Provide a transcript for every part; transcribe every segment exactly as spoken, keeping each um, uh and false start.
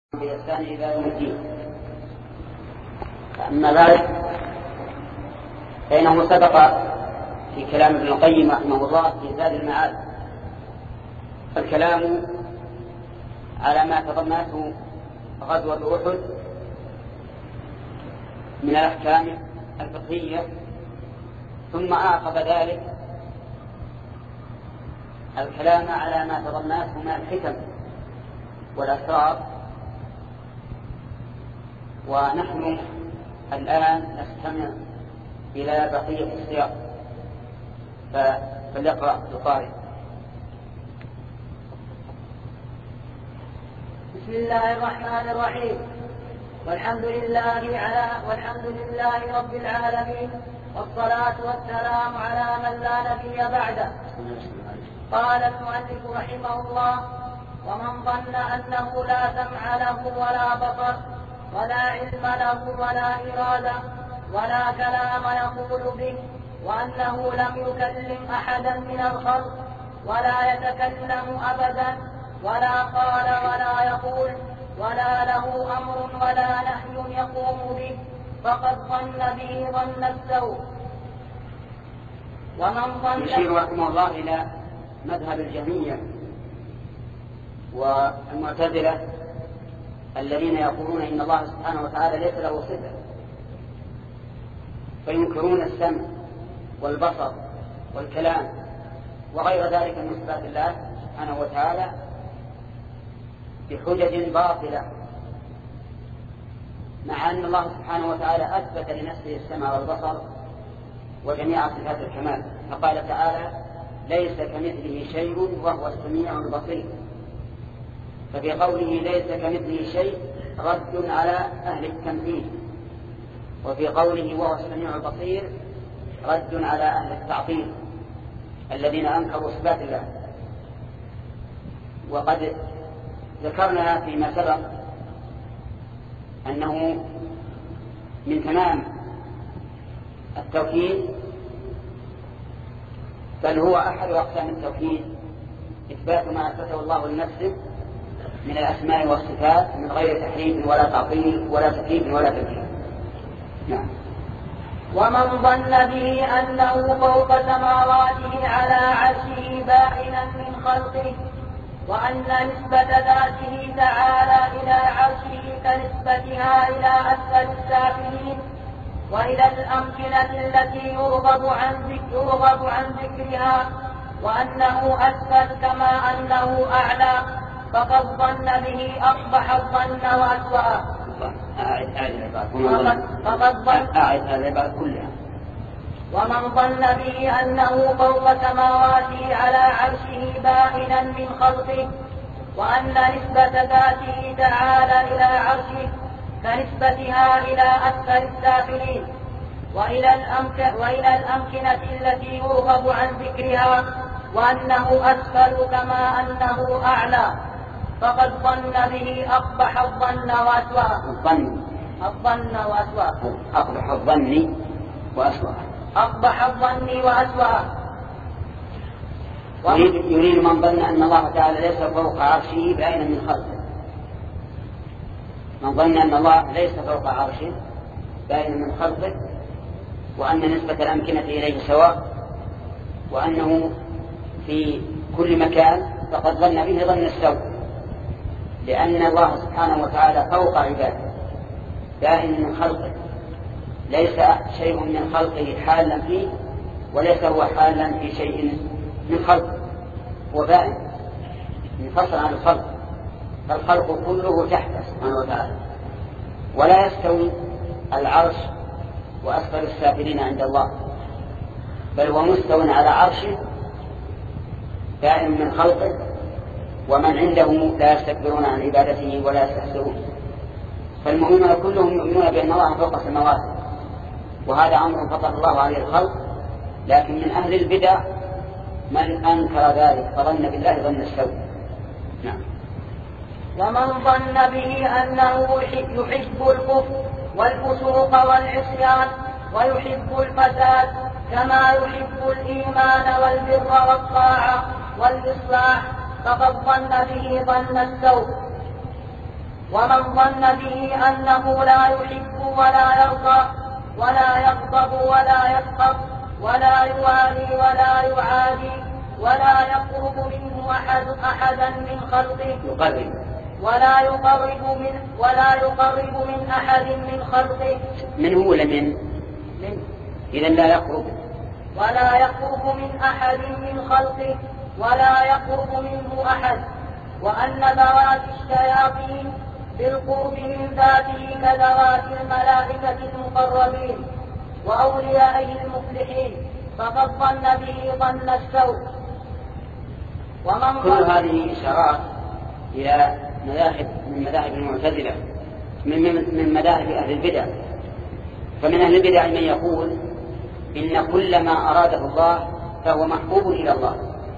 بإحسان إلى يوم الدين. أما بعد فإنه سبق في كلام ابن القيم رحمه الله في زاد المعاد الكلام على ما تضمنته غزوة أحد من الأحكام الفقهية، ثم أعقب ذلك الكلام على ما تضمنته من الحكم والأسرار. ونحن الآن نستمع إلى بقية السياق، فليقرأ القارئ. بسم الله الرحمن الرحيم، والحمد لله على والحمد لله رب العالمين، والصلاة والسلام على من لا نبي بعده. قال المؤلف رحمه الله: ومن ظن أنه لا سمع له ولا بصر ولا علم له ولا إرادة ولا كلام يقول به، وأنه لم يكلم أحدا من الخلق ولا يتكلم أبدا ولا قال ولا يقول ولا له أمر ولا نهي يقوم به، فقد ظن به ظن السوء. ومن ظن يشير رحمه الله إلى مذهب الجهمية والمعتزلة الذين يقولون إن الله سبحانه وتعالى ليس له صفة، فينكرون السمع والبصر والكلام وغير ذلك من صفات الله سبحانه وتعالى بحجج باطلة، مع أن الله سبحانه وتعالى أثبت لنفسه السمع والبصر وجميع صفات الكمال، فقال تعالى: ليس كمثله شيء وهو السميع البصير. ففي قوله ليس كمثله شيء رد على أهل التمثيل، وفي قوله وهو السميع البصير رد على أهل التعطيل الذين أنكروا صفات الله. وقد ذكرنا فيما سبق أنه من تمام التوحيد، بل هو أحد أقسام التوحيد، إثبات ما أثبته الله لنفسه من الأسماء والصفات من غير تحريف ولا تعطيل ولا تكييف ولا تمثيل. نعم. ومن ظن به أنه فوق سماواته على عرشه بائنا من خلقه، وأن نسبة ذاته تعالى إلى عرشه كنسبتها إلى أسفل السافلين وإلى الأمكنة التي يرغب عن ذكر يرغب عن ذكرها، وأنه أسفل كما أنه أعلى، فقد ظن به أقبح الظن وأسوأه. أعد العبارة كلها. ومن ظن به أنه فوق سماواته على عرشه بائنا من خلقه، وأن نسبة ذاته تعالى إلى عرشه كنسبتها إلى أسفل السافلين وإلى, الأمك... وإلى الأمكنة التي يرغب عن ذكرها، وأنه أسفل كما أنه أعلى، فقد ظن به أقبح الظن وأسوأه. الظن الظن وأسوأه أقبح الظن وأسوأه أقبح الظن وأسوأه. يريد, يريد من ظن أن الله تعالى ليس فوق عرشه بائنا من خلقه، من ظن أن الله ليس فوق عرشه بائنا من خلقه، وأن نسبة الأمكنة إليه سواء، وأنه في كل مكان، فقد ظن به ظن السوء، لأن الله سبحانه وتعالى فوق عباده بائن من خلقه، ليس شيء من خلقه حالا فيه وليس هو حالا في شيء من خلقه، هو بائن منفصل عن الخلق، فالخلق كله تحته سبحانه وتعالى. ولا يستوي العرش وأسفل السافلين عند الله، بل هو مستو على عرشه بائن من خلقه، ومن عنده لا يستكبرون عن عبادته ولا يستحسرون. فالمؤمنون كلهم يؤمنون بأن الله فوق السماوات، وهذا أمر فطر الله عليه الخلق، لكن من أهل البدع من أنكر ذلك فظن بالله ظن السوء. نعم. ومن ظن به أنه يحب الكفر والفسوق والعصيان ويحب الفساد كما يحب الإيمان والبر والطاعة والإصلاح، فقد ظن به ظن السوء. ومن ظن به أنه لا يحب ولا يرضى ولا يغضب ولا يسخط ولا يوالي ولا يعادي ولا يقرب منه أحد أحدا من خلقه يقرب ولا يقرب من ولا يقرب من أحد من خلقه منه ولا من؟ من إذا لا يقرب ولا يقرب من أحد من خلقه ولا يقرب منه أحد، وأن ذوات الشياطين بالقرب من ذاته كذوات الملائكة المقربين وأوليائه المفلحين، فقد ظن به ظن السوء. ومن كل هذه إشارات إلى مذاهب من مذاهب المعتزلة من من مذاهب أهل البدع. فمن أهل البدع من يقول إن كل ما أراده الله فهو محبوب إلى الله،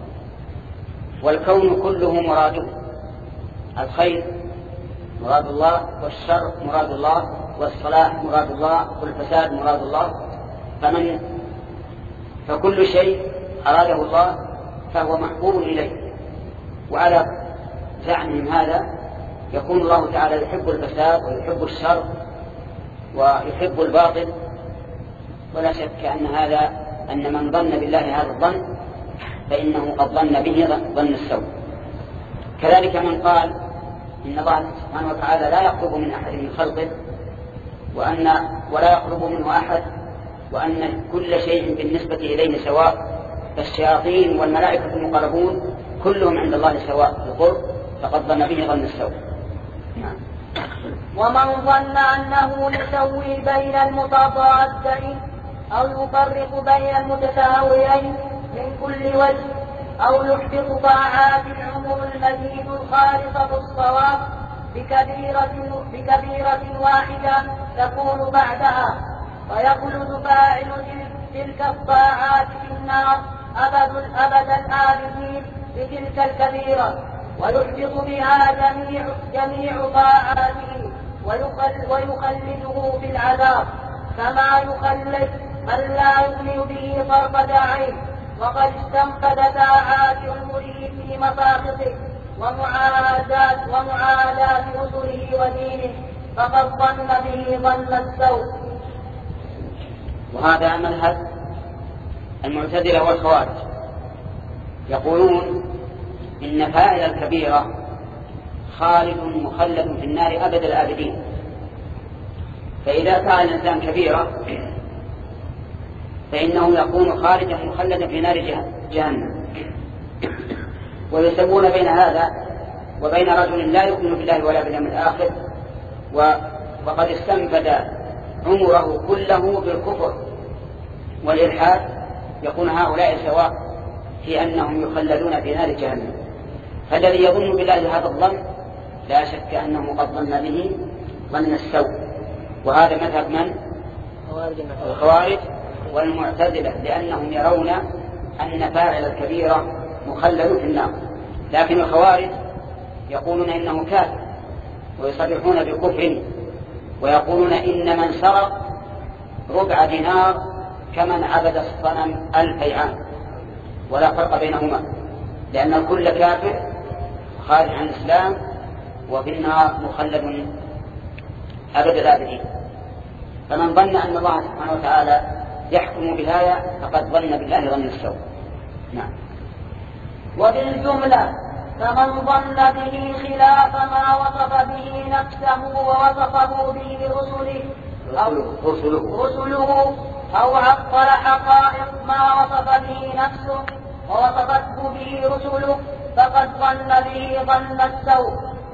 والكون كله مراده، الخير مراد الله والشر مراد الله والصلاح مراد الله والفساد مراد الله، فمن فكل شيء أراده الله فهو محبوب إليه. وعلى زعمهم هذا يكون الله تعالى يحب الفساد ويحب الشر ويحب الباطل، ولا شك أن هذا أن من ظن بالله هذا الظن فإنه قد ظن به ظن السوء. كذلك من قال إن الله سبحانه وتعالى لا يقرب من أحد من خلقه وأن ولا يقرب منه أحد، وأن كل شيء بالنسبة إليه سواء، فالشياطين والملائكة المقربون كلهم عند الله سواء في القرب، فقد ظن به ظن السوء. نعم. ومن ظن أنه يسوي بين المتضادين أو يفرق بين المتساويين من كل وجه أو يحبط طاعات العمر المزيد الخالصة الصواب بكبيرة, بكبيرة واحدة تكون بعدها، فيخلد فاعل تلك الطاعات في النار أبد الأبد الآبدين بتلك الكبيرة، ويحبط بها جميع, جميع طاعاته ويخلده في العذاب كما يخلد من لا يؤمن به طرفة عين وقد استنفد طاعات عمره في مساخطه ومعاداة ومعاداة رسله ودينه، فقد ظن به ظن السوء. وهذا مذهب المعتزلة والخوارج، يقولون إن فاعل الكبيرة خالد مخلد في النار أبد الآبدين. فإذا فعل الإنسان كبيرة فإنه يكون خالدا مخلدا في نار جهنم. ويسمون بين هذا وبين رجل لا يؤمن بالله ولا باليوم الآخر وقد استنفد عمره كله بالكفر والإلحاد، يكون هؤلاء سواء في أنهم يخلدون في نار جهنم. فالذي يظن بالله هذا الظن لا شك أنه قد ظن به ظن السوء. وهذا مذهب من؟ الخوارج والمعتزلة، لأنهم يرون أن فاعل الكبيرة مخلد في النار. لكن الخوارج يقولون إنه كافر ويصرحون بكفره، ويقولون إن من سرق ربع دينار كمن عبد الصنم ألف عام، ولا فرق بينهما، لأن الكل كافر خارج عن الإسلام وفي النار مخلد أبد الآبدين. فمن ظن أن الله سبحانه وتعالى يحكم بهذا فقد ظن بالله ظن السوء. نعم. وبالجملة فمن ظن به خلاف ما وصف به نفسه ووصفه به رسله أو رسله, رسله أو عطل حقائق ما وصف به نفسه ووصفته به رسله فقد ظن به ظن السوء.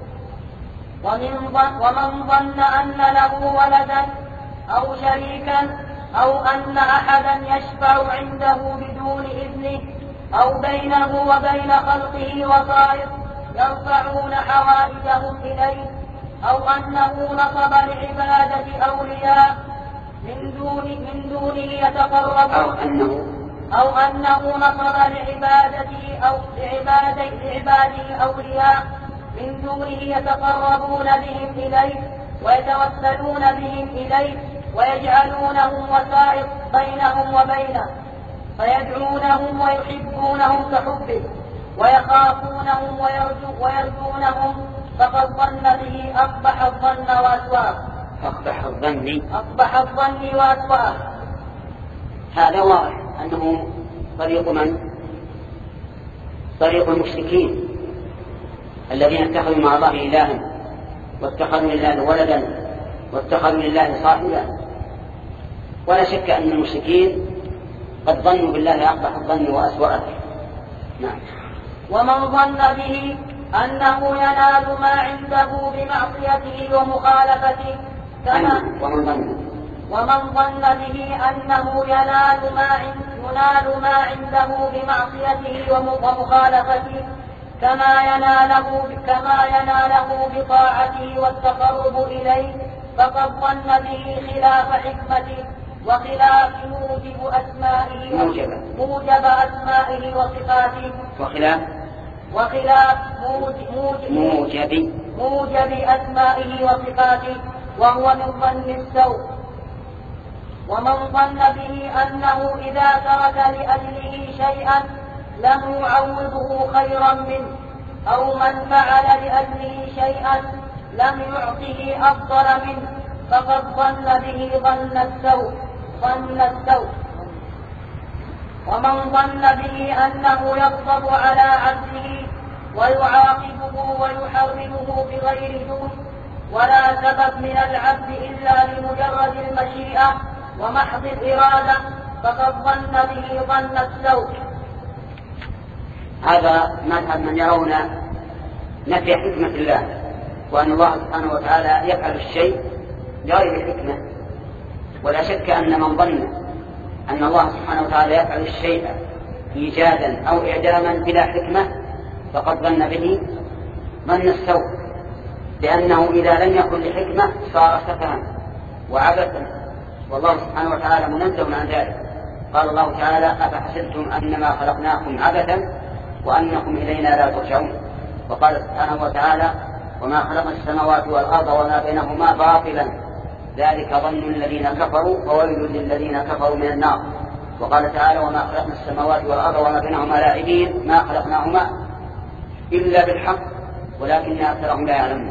ومن ظن أن له ولدا أو شريكا أو أن أحدا يشفع عنده بدون إذنه أو بينه وبين خلقه وصائر يرفعون حوائجهم إليه، أو أنه نصب لعبادة أولياء من دون من دونه يتقربون، أو أنه أو أنه نصب لعبادته أو لعبادة لعباده أولياء من دونه يتقربون بهم إليه ويتوسلون بهم إليه ويجعلونهم وسائط بينهم وبينه، فيدعونهم ويحبونهم كحبه ويخافونهم ويرجو ويرجونهم فقد ظن به أقبح الظن وأسوأه. أقبح الظن أقبح الظن وأسوأه. هذا واضح أنه طريق من؟ طريق المشركين الذين اتخذوا مع الله إلها واتخذوا لله ولدا واتخذوا لله صاحبا. ولا شك أن المشركين قد ظنوا بالله أقبح الظن وأسوأه. نعم. ومن ظن به أنه ينال ما عنده بمعصيته ومخالفته كما ومن ظن ومن ظن به أنه ينال ما ينال ما عنده بمعصيته ومخالفته كما يناله كما يناله بطاعته والتقرب إليه فقد ظن به خلاف حكمته وخلاف موجب أسمائه موجب, موجب أسمائه وصفاته وخلاف وخلاف موجب موجب, موجب, موجب أسمائه وصفاته وهو من ظن السوء. ومن ظن به أنه إذا ترك لأجله شيئا لم يعوضه خيرا منه أو من فعل لأجله شيئا لم يعطه أفضل منه فقد ظن به ظن السوء ظن السوء. ومن ظن به أنه يغضب على عبده ويعاقبه ويحرمه بغير جهد ولا سبب من العبد إلا لمجرد المشيئة ومحض الإرادة فقد ظن به ظن السوء. هذا مذهب من يرون نفي حكمة الله وأن الله سبحانه وتعالى يفعل الشيء بغير حكمة. ولا شك أن من ظن أن الله سبحانه وتعالى يفعل الشيء إيجادا أو إعداما بلا حكمة فقد ظن به ظن السوء، لأنه إذا لم يكن لحكمة صار سفها وعبثا، والله سبحانه وتعالى منزه عن ذلك. قال الله تعالى: أفحسبتم أنما خلقناكم عبثا وأنكم إلينا لا ترجعون. وقال سبحانه وتعالى: وما خلقنا السماوات والأرض وما بينهما باطلا ذلك ظن الذين كفروا وويل للذين كفروا من النار. وقال تعالى: وما خلقنا السماوات والأرض وما بينهما لاعبين ما خلقناهما إلا بالحق ولكن أكثرهم لا يعلمون.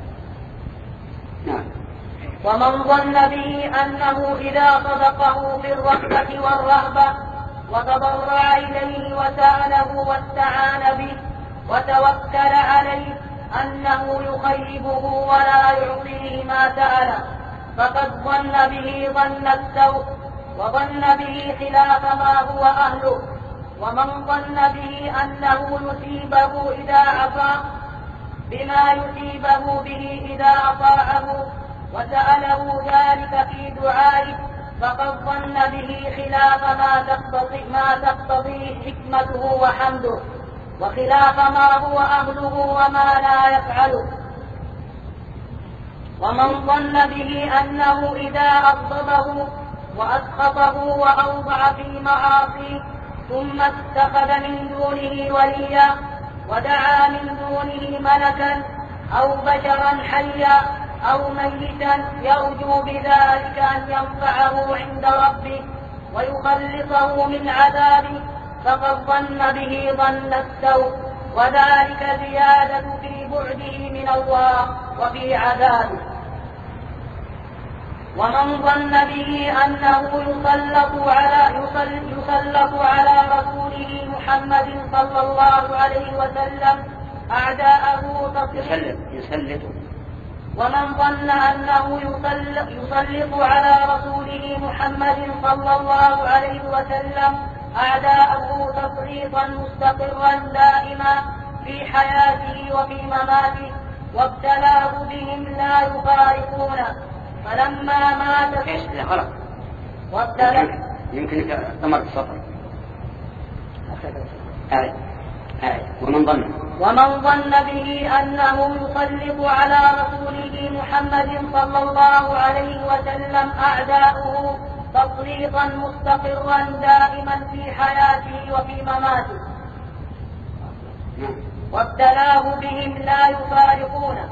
نعم. ومن ظن به أنه إذا صدقه في الرغبة والرهبة وتضرع إليه وسأله واستعان به وتوكل عليه أنه يخيبه ولا يعطيه ما سأله فقد ظن به ظن السوء وظن به خلاف ما هو أهله. ومن ظن به أنه يصيبه إذا عصى بما يصيبه به إذا أطاعه وسأله ذلك في دعائه فقد ظن به خلاف ما تقتضي ما تقتضيه حكمته وحمده وخلاف ما هو أهله وما لا يفعله. ومن ظن به أنه إذا أغضبه وأسخطه وأوضع في معاصيه ثم اتخذ من دونه وليا ودعا من دونه ملكا أو بشرا حيا أو ميتا يرجو بذلك أن ينفعه عند ربه ويخلصه من عذابه فقد ظن به ظن السوء وذلك زيادة في بعده من الله وفي عذابه. ومن ظن به أنه يسلط على يسلط على رسوله محمد صلى الله عليه وسلم أعداءه يسلط يسلط ومن ظن أنه يسلط على رسوله محمد صلى الله عليه وسلم أعداءه تسليطا مستقرا دائما في حياته وفي مماته وابتلاه بهم لا يفارقونه فلما مات ايش غلط وابتلاه يمكن ثمرة السطر آية آية ومن ظن ومن ظن به أنه يسلط على رسوله محمد صلى الله عليه وسلم أعداؤه تسليطا مستقرا دائما في حياته وفي مماته وابتلاه بهم لا يفارقونه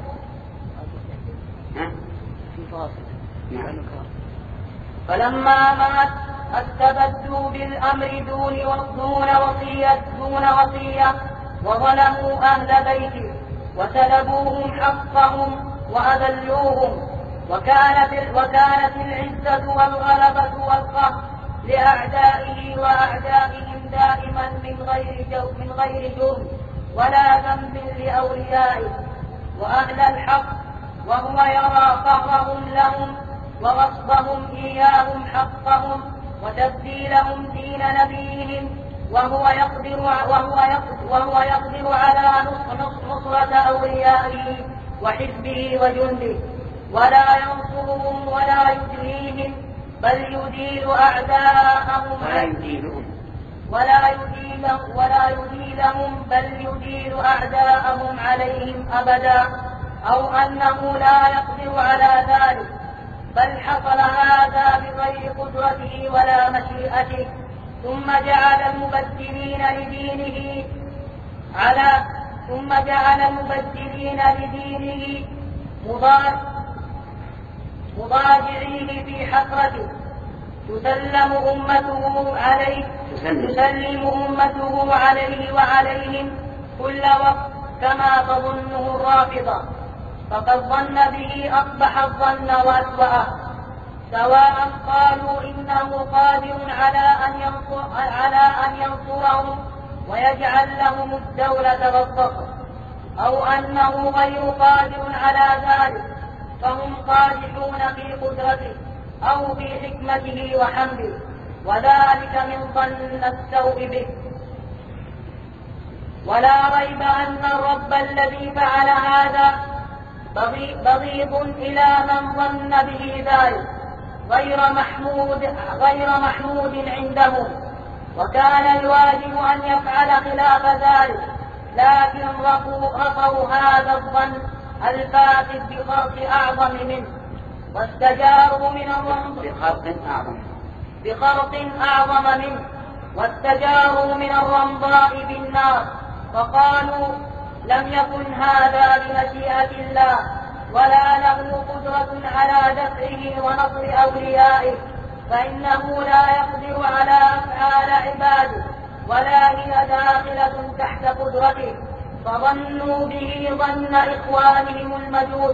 فلما مات استبدوا بالأمر دون دون وصية دون وصية وظلموا أهل بيته وسلبوهم حقهم وأذلوهم، وكانت, وكانت العزة والغلبة والقهر لأعدائه وأعدائهم دائما من غير جو من غير جرم ولا ذنب لأوليائه وأهل الحق، وهو يرى قهرهم لهم وغصبهم إياهم حقهم وتبديلهم دين نبيهم، وهو يقدر وهو يقدر, وهو يقدر على نصرة أوليائه وحزبه وجنده، ولا ينصرهم ولا يدليهم بل يديل أعداءهم ولا يديلهم ولا يديلهم ولا يديلهم بل يديل أعداءهم عليهم أبدا، أو أنه لا يقدر على ذلك، بل حصل هذا بغير قدرته ولا مشيئته، ثم جعل المبدلين لدينه على ثم جعل المبدلين لدينه مضاجعين في حسرته، تسلم أمته عليه تسلم أمته عليه وعليهم كل وقت كما تظنه الرافضة، فقد ظن به أقبح الظن وأسوأه، سواء قالوا إنه قادر على أن ينصر على أن ينصرهم ويجعل لهم الدولة والظفر، أو أنه غير قادر على ذلك، فهم قادحون في قدرته أو في حكمته وحمده، وذلك من ظن السوء به. ولا ريب أن الرب الذي فعل هذا بغيض إلى من ظن به ذلك غير محمود غير محمود عندهم، وكان الواجب أن يفعل خلاف ذلك، لكن رفضوا هذا الظن الفاسد بخرق أعظم منه، واستجاروا من بخرق أعظم بخرق أعظم منه واستجاروا من الرمضاء بالنار، فقالوا لم يكن هذا بمشيئة الله ولا له قدرة على دفعه ونصر أوليائه، فإنه لا يقدر على أفعال عباده ولا هي داخلة تحت قدرته، فظنوا به ظن إخوانهم المجوس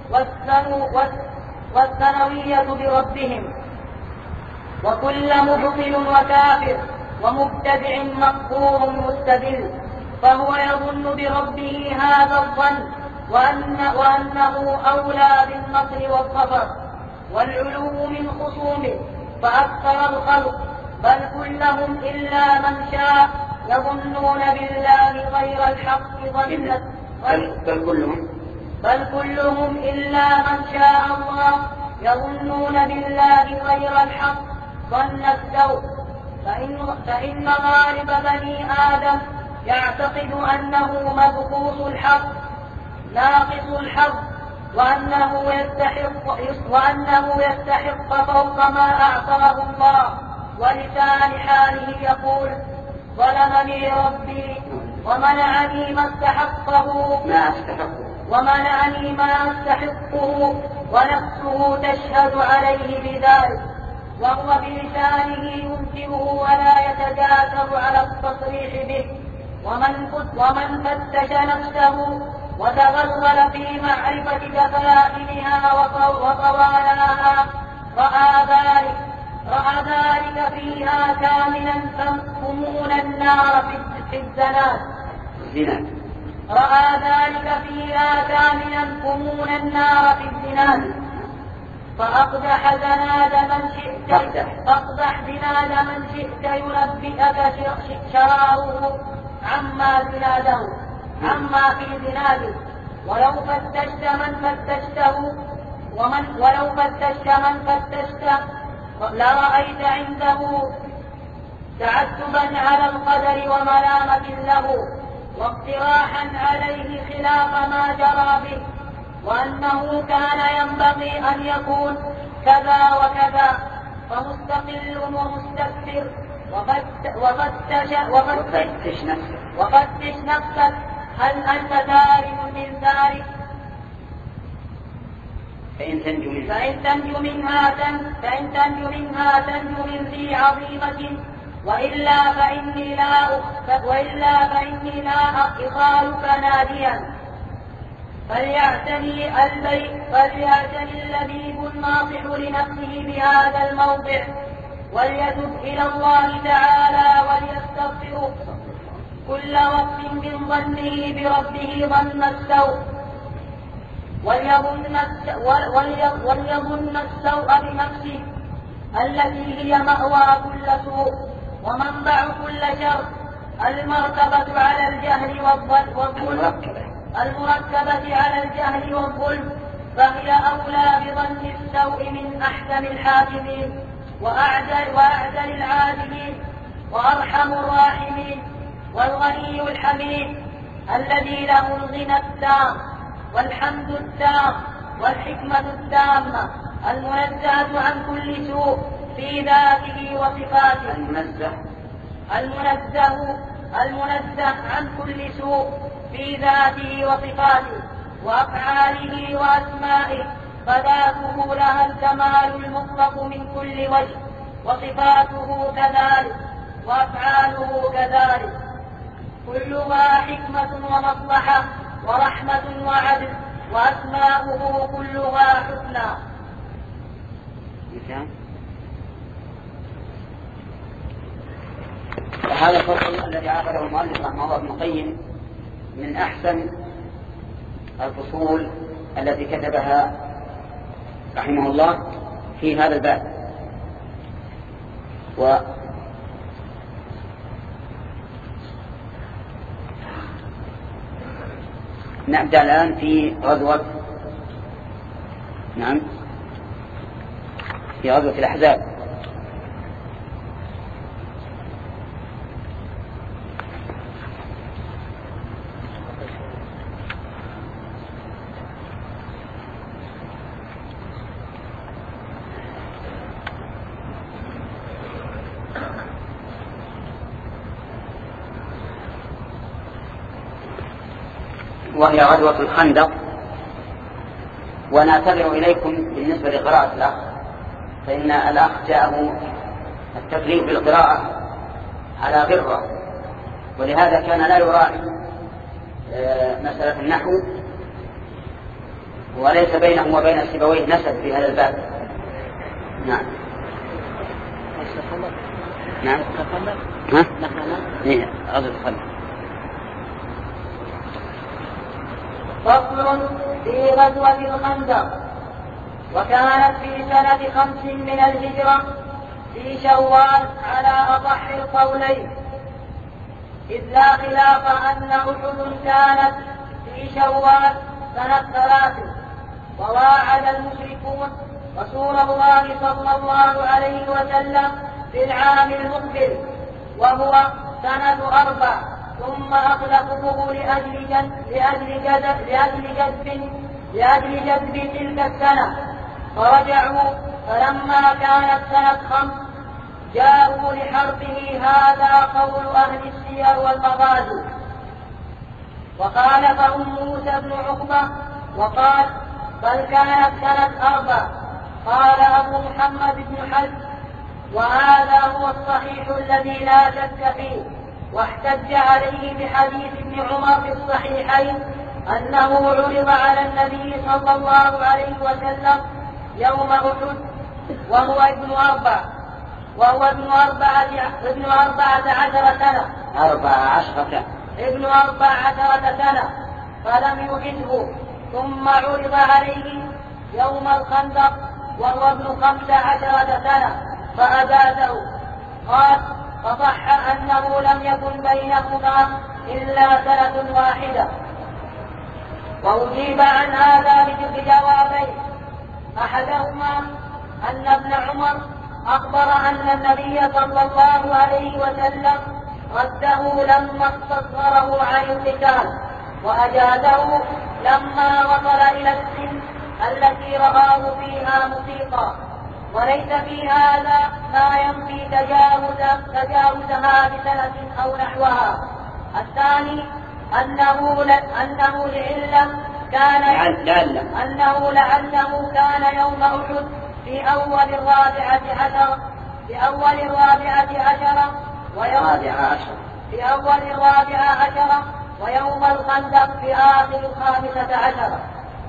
والثانوية بربهم، وكل مبطل وكافر ومبتدع مكفور مستدل، فهو يظن بربه هذا الظن وأن وأنه أولى بالنصر والظفر والعلو من خصومه، فأكثر الخلق بل كلهم إلا من شاء يظنون بالله غير الحق ظن بل كلهم بل كلهم إلا من شاء الله يظنون بالله غير الحق ظن السوء، فإن, فإن غالب بني آدم يعتقد أنه مبخوص الحق ناقص الحظ، وأنه يستحق, وأنه يستحق فوق ما أعطاه الله، ولسان حاله يقول ظلمني ربي ومنعني ما استحقه ما استحقه ومنعني ما استحقه ونفسه تشهد عليه بذلك، وهو بلسانه ينكره ولا يتجاسر على التصريح به، ومن, ومن فتش نفسه وتغلغل في معرفة دفائنها وطوالاها رأى ذلك رأى ذلك فيها كاملا تمون النار في الزناد رأى ذلك فيها كاملا تمون النار في الزناد، فأقدح زناد من شئت فاقدح زناد من شئت ينبئك شراره عما زناده عما في زناده، ولو فتشت من فتشته ومن ولو فتشت من فتشته لرأيت عنده تعتبا على القدر وملامة له واقتراحا عليه خلاف ما جرى به، وأنه كان ينبغي أن يكون كذا وكذا، فمستقل ومستكبر وفتش وفتش نفسك وفتش نفسك هل أنت تارك من ذلك؟ فإن تنجو منها فإن تنجو منها فإن تنجو منها تنجو من ذي عظيمة، وإلا فإني لا وإلا فإني لا أخالك ناديا، فليعتني البيت فليعتني اللبيب الناصح لنفسه بهذا الموضع وليتب إلى الله تعالى وليستغفره كل وقت من ظنه بربه ظن السوء وليظن وليظن السوء بنفسه التي هي مأوى كل سوء ومنبع كل شر المرتبة على الجهل والظلم المركبة على الجهل والظلم فهي أولى بظن السوء من أحكم الحاكمين وأعدل, وأعدل العادلين وأرحم الراحمين والغني الحميد الذي له الغنى التام والحمد التام والحكمة التامة المنزهة عن كل سوء في ذاته وصفاته المنزه المنزه المنزه عن كل سوء في ذاته وصفاته وأفعاله وأسمائه فذاته لها الكمال المطلق من كل وجه وصفاته كذلك وأفعاله كذلك كلها حكمة ومصلحة ورحمة وعدل وأسماؤه كلها حسنى. هذا الفصل الذي عقده المؤلف رحمه الله ابن القيم من أحسن الفصول التي كتبها رحمه الله في هذا الباب. و نبدأ الآن في غزوة نعم في غزوة الأحزاب. وهي غزوة الخندق. ونعتذر إليكم بالنسبة لقراءة الأخ، فإن الأخ جاءه التكليف بالقراءة على غرة، ولهذا كان لا يراعي مسألة النحو، وليس بينه وبين سيبويه نسب في هذا الباب. نعم نعم ها؟ إيه غزوة الخندق. فصل في غزوة الخندق. وكانت في سنة خمس من الهجرة في شوال على أصح القولين، إذ لا خلاف أن أحد كانت في شوال سنة ثلاث. وواعد المشركون رسول الله صلى الله عليه وسلم في العام المقبل وهو سنة أربع، ثم أخلفوه لأجل جذب لأجل جذب لأجل جذب لأجل جذب تلك السنة، فرجعوا. فلما كانت سنة خمس جاءوا لحربه. هذا قول أهل السير والمغازي. وقال فهم موسى بن عقبة وقال بل كانت سنة أربع. قال أبو محمد بن حزم وهذا هو الصحيح الذي لا شك فيه. واحتج عليه بحديث ابن عمر في الصحيحين أنه عرض على النبي صلى الله عليه وسلم يوم أحد وهو ابن أربع وهو ابن أربعة ابن أربعة عشر سنة أربعة عشرة ابن أربع عشرة سنة فلم يجده. ثم عرض عليه يوم الخندق وهو ابن خمس عشرة سنة فأجازه. قال فصح أنه لم يكن بينهما إلا سنة واحدة. وأجيب عن هذا بجوابين. أحدهما أن ابن عمر أخبر أن النبي صلى الله عليه وسلم رده لما استصغره عن القتال، وأجازه لما وصل إلى السن التي رآه فيها مطيقا، وليس في هذا ما ينفي تجاوز تجاوزها بسنة أو نحوها. الثاني أنه ل... أنه لعلم كان لعل. أنه لعله كان يوم أحد في أول الرابعة عشر في أول الرابعة عشر ويوم الرابعة عشر في أول الرابعة عشر ويوم الخندق في آخر الخامسة عشرة.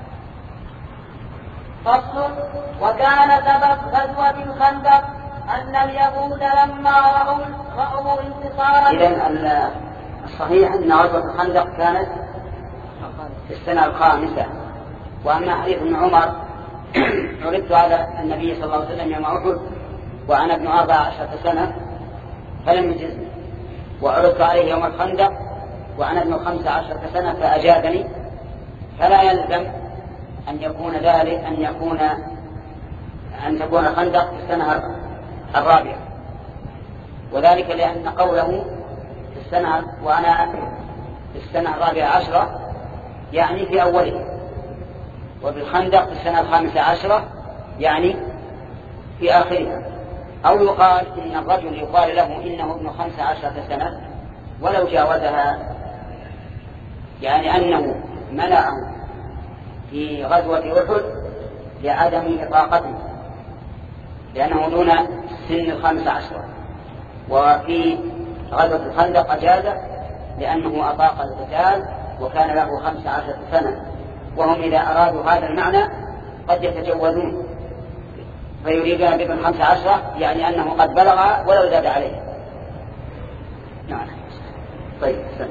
فصل. وكان سبب غزوة الخندق أن اليهود لما رأوا رأوا انتصارا. إذن الصحيح أن غزوة الخندق كانت في السنة الخامسة. وأما حديث ابن عمر عرضت على النبي صلى الله عليه وسلم يوم أحد وأنا ابن أربع عشرة سنة فلم يجزني، وعرضت عليه يوم الخندق وأنا ابن خمس عشرة سنة فأجابني، فلا يلزم أن يكون ذلك أن يكون أن تكون الخندق في السنة الرابعة، وذلك لأن قوله في السنة وأنا في السنة الرابعة عشرة يعني في أوله، وبالخندق في السنة الخامسة عشرة يعني في آخرها. أو يقال إن الرجل يقال له إنه ابن خمس عشرة سنة ولو جاوزها، يعني أنه منعه في غزوة أحد لعدم إطاقته لأنه دون سن الخامس عشرة، وفي غزوة الخندق أجازه لأنه أطاق القتال وكان له خمس عشرة سنة. وهم إذا أرادوا هذا المعنى قد يتجوزون فيريدون بابن خمس عشرة يعني أنه قد بلغ ولو زاد عليه. نعم. طيب سنة.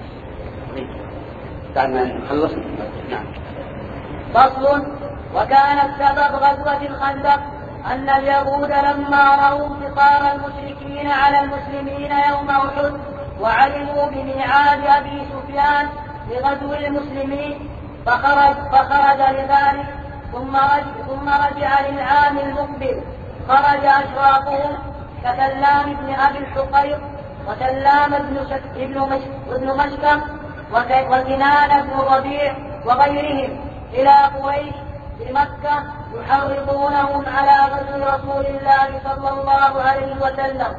بعد ما نخلص. نعم. فصل. وكان السبب غزوة الخندق أن اليهود لما رأوا انتصار المشركين على المسلمين يوم أحد وعلموا بميعاد أبي سفيان لغزو المسلمين فخرج, فخرج لذلك ثم رجع, ثم رجع للعام المقبل. خرج أشرافهم كسلام بن أبي الحقيق وسلام بن مشكم وكنان بن الربيع وغيرهم إلى قريش بمكة يحرضونهم على غزو رسول الله صلى الله عليه وسلم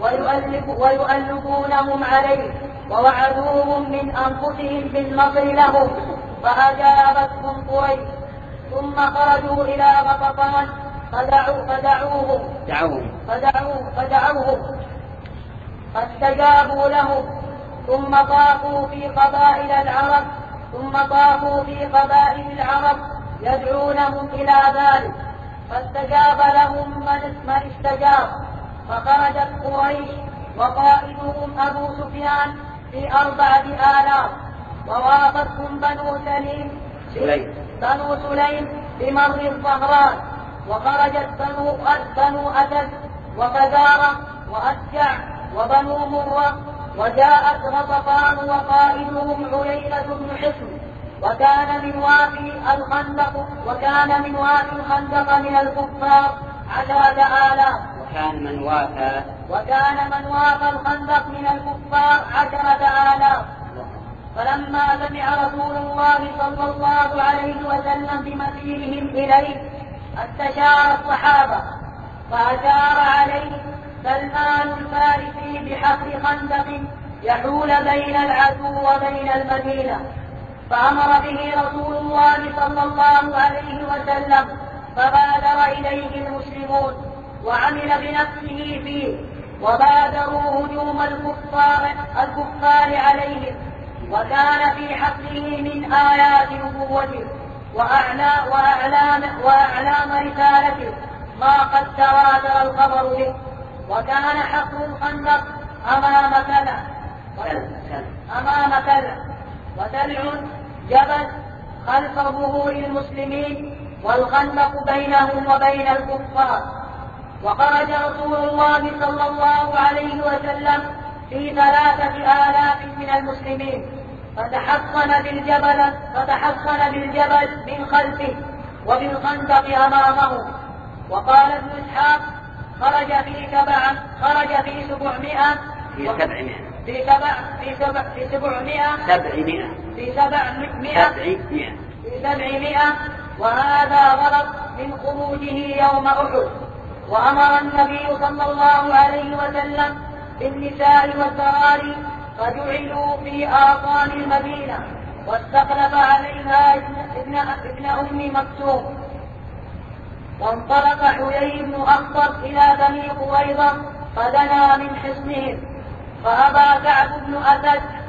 ويؤلفونهم عليه ووعدوهم من أنفسهم بالنصر لهم، فأجابتهم قريش. ثم خرجوا إلى غطفان فدعوا فدعوهم دعوهم فدعوهم فدعوهم فاستجابوا لهم. ثم طافوا في قبائل العرب ثم طافوا في قبائل العرب يدعونهم إلى ذلك، فاستجاب لهم من استجاب. فخرجت قريش وقائدهم أبو سفيان في أربعة آلاف، ووافدهم بنو سليم بنو سليم بمر الظهران، وخرجت بنو بنو أسد وفزارة وأشجع وبنو مرة، وجاءت غطفان وقائدهم عيينة بن حصن. وكان من وافي الخندق وكان من وافي الخندق من الكفار عشرة آلاف وكان من وافى وكان من وافى الخندق من الكفار عشرة آلاف. فلما سمع رسول الله صلى الله عليه وسلم بمسيرهم إليه استشار الصحابة، فأشار عليه سلمان الفارسي بحفر خندق يحول بين العدو وبين المدينة، فأمر به رسول الله صلى الله عليه وسلم، فبادر إليه المسلمون وعمل بنفسه فيه، وبادروا هجوم الكفار, الكفار عليهم. وكان في حقه من آيات نبوته وأعلام, وأعلام, وأعلام رسالته ما قد تواتر الخبر به. وكان حفر الخندق أمام كذا أمام كذا وتلع جبل خلف ظهور المسلمين، والخندق بينهم وبين الكفار. وخرج رسول الله صلى الله عليه وسلم في ثلاثة آلاف من المسلمين، فتحصن بالجبل فتحصن بالجبل من خلفه وبالخندق أمامه. وقال ابن إسحاق خرج في سبع خرج في سبعمائة في سبعمائة في سبع في سبع في سبعمائة سبعمائة في سبعمائة سبعمائة في سبعمائة وهذا غلط من خروجه يوم أحد. وأمر النبي صلى الله عليه وسلم بالنساء والذراري فجعلوا في آقام المدينة، واستخلف عليها ابن, ابن أم مكتوم. وانطلق حيي بن أخطب إلى بني قريظة فدنا من حصنهم، فأبى كعب بن أسد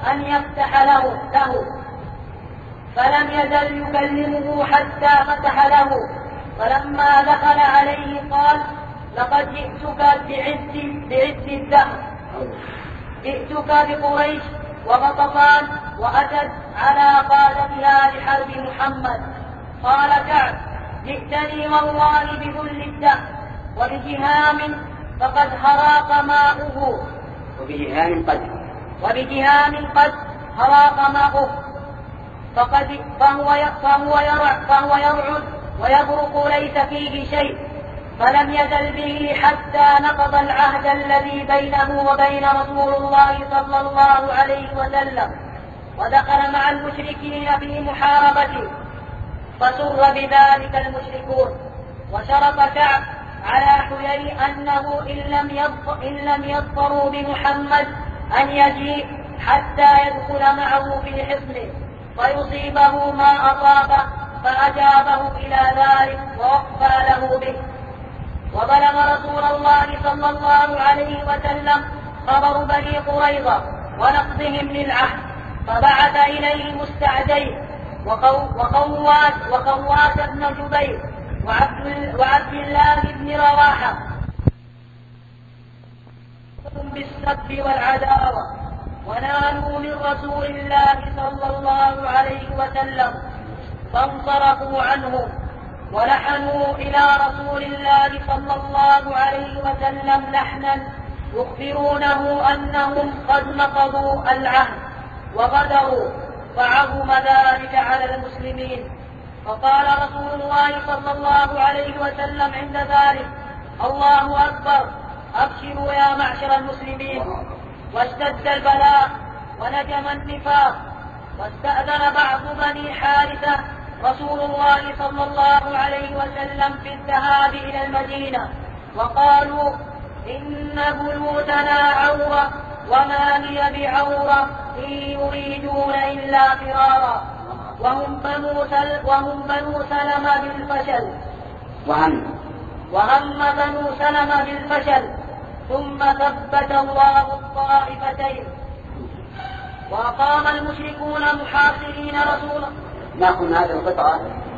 أن يفتح له, له فلم يزل يكلمه حتى فتح له. فلما دخل عليه قال: لقد جئتك بعز, بعز الدهر، جئتك بقريش وغطفان وأسد على قادتها لحرب محمد. قال كعب: جئتني والله بذل الدهر وبجهام فقد هراق ماؤه وبجهام قد وبجهام قد هراق ماؤه فقد فهو فهو يرع فهو يرعد ويبرق ليس فيه شيء. فلم يزل به حتى نقض العهد الذي بينه وبين رسول الله صلى الله عليه وسلم، ودخل مع المشركين في محاربته، فسر بذلك المشركون. وشرط كعب على حيي أنه إن لم يظفر إن لم يظفروا بمحمد أن يجيء حتى يدخل معه في حصنه فيصيبه ما أصابه، فأجابه إلى ذلك ووفى له به. وبلغ رسول الله صلى الله عليه وسلم خبر بني قريظة ونقضهم للعهد، فبعث إليه مستعدين وخوات وخوات بن جبير وعبد, وعبد الله بن رواحة بالسب والعداوة، ونالوا من رسول الله صلى الله عليه وسلم فانصرفوا عنهم ولحنوا إلى رسول الله صلى الله عليه وسلم لحنا يخبرونه أنهم قد نقضوا العهد وغدروا، فعظم ذلك على المسلمين. فقال رسول الله صلى الله عليه وسلم عند ذلك: الله أكبر، أبشروا يا معشر المسلمين. واشتد البلاء ونجم النفاق، واستأذن بعض بني حارثة رسول الله صلى الله عليه وسلم في الذهاب إلى المدينة، وقالوا: إن بيوتنا عورة وما هي بعورة إن يريدون إلا فرارا، وهم بنو, سل وهم بنو سلمة بالفشل وهم وهم بنو سلمة بالفشل ثم ثبت الله الطائفتين. وأقام المشركون محاصرين رسوله. نأخذ من هذه القطعة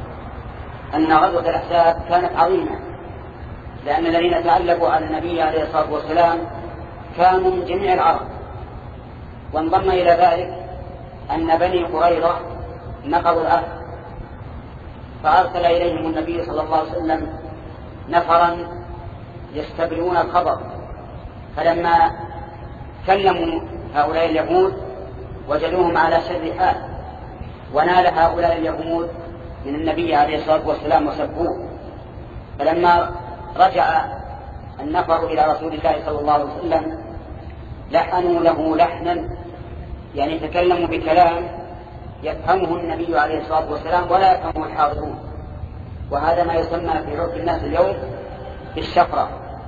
أن غزوة الأحزاب كانت عظيمة، لأن الذين تألفوا على النبي عليه الصلاة والسلام كانوا من جميع العرب، وانضم إلى ذلك أن بني قريظة نقضوا العهد، فأرسل إليهم النبي صلى الله عليه وسلم نفرا يستبرئون الخبر، فلما كلموا هؤلاء اليهود وجدوهم على شر حال، ونال هؤلاء اليهود من النبي عليه الصلاة والسلام وسبوه. فلما رجع النفر إلى رسول الله صلى الله عليه وسلم لحنوا له لحنا، يعني تكلموا بكلام يفهمه النبي عليه الصلاة والسلام ولا يفهمه الحاضرون، وهذا ما يسمى في عرف الناس اليوم بالشفرة.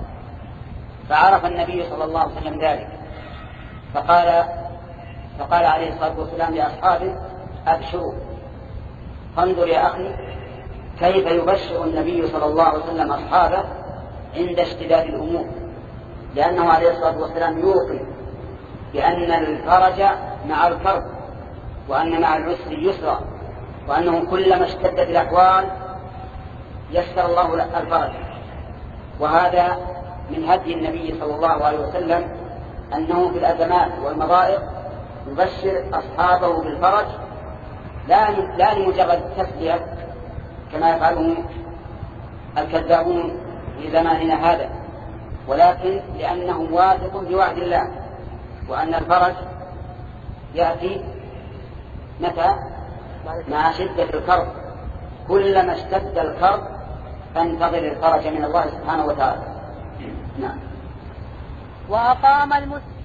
فعرف النبي صلى الله عليه وسلم ذلك، فقال فقال عليه الصلاة والسلام لأصحابه: أبشروا. فانظر يا أخي كيف يبشر النبي صلى الله عليه وسلم أصحابه عند اشتداد الأمور، لأنه عليه الصلاة والسلام يوقن بأن الفرج مع الكرب، وأن مع العسر يسرا، وأنه كلما اشتدت الأحوال يسر الله الفرج. وهذا من هدي النبي صلى الله عليه وسلم أنه في الأزمات والمضائق يبشر أصحابه بالفرج، لا لا لمجرد تسلية كما يفعله الكذابون في زماننا هذا، ولكن لأنه واثق بوعد الله، وأن الفرج يأتي متى؟ مع شدة الكرب، كلما اشتد الكرب فانتظر الفرج من الله سبحانه وتعالى. نعم. وأقام المسلمون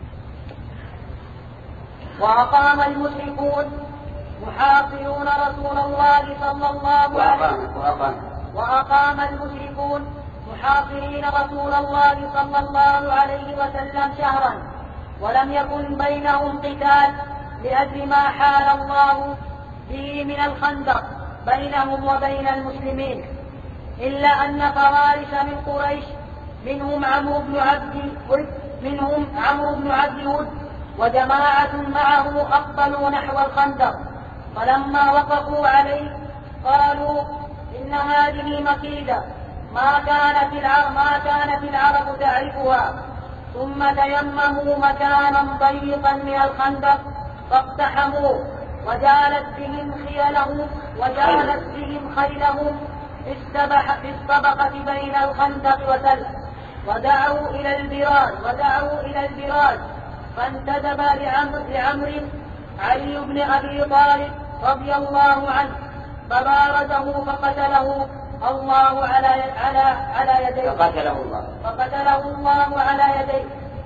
وأقام المشركون محاصرون رسول الله صلى الله عليه وسلم وأقام المشركون محاصرين رسول الله صلى الله عليه وسلم شهرا، ولم يكن بينهم قتال لأجل ما حال الله به من الخندق بينهم وبين المسلمين، إلا أن فوارس من قريش منهم عمرو بن عبد ود منهم عمرو بن عبد ود وجماعة معه أقبلوا نحو الخندق، فلما وقفوا عليه قالوا إن هذه مكيدة ما كانت العرب, ما كانت العرب تعرفها. ثم تيمموا مكانا ضيقا من الخندق فاقتحموه، وجالت بهم خيلهم وجالت بهم خيلهم في السبقة بين الخندق وتل، ودعوا إلى البراج ودعوا إلى البراج فانتدب لعمر علي بن أبي طالب رضي الله عنه فبارزه فقتله الله على على على يديه فقتله الله فقتله الله على يديه.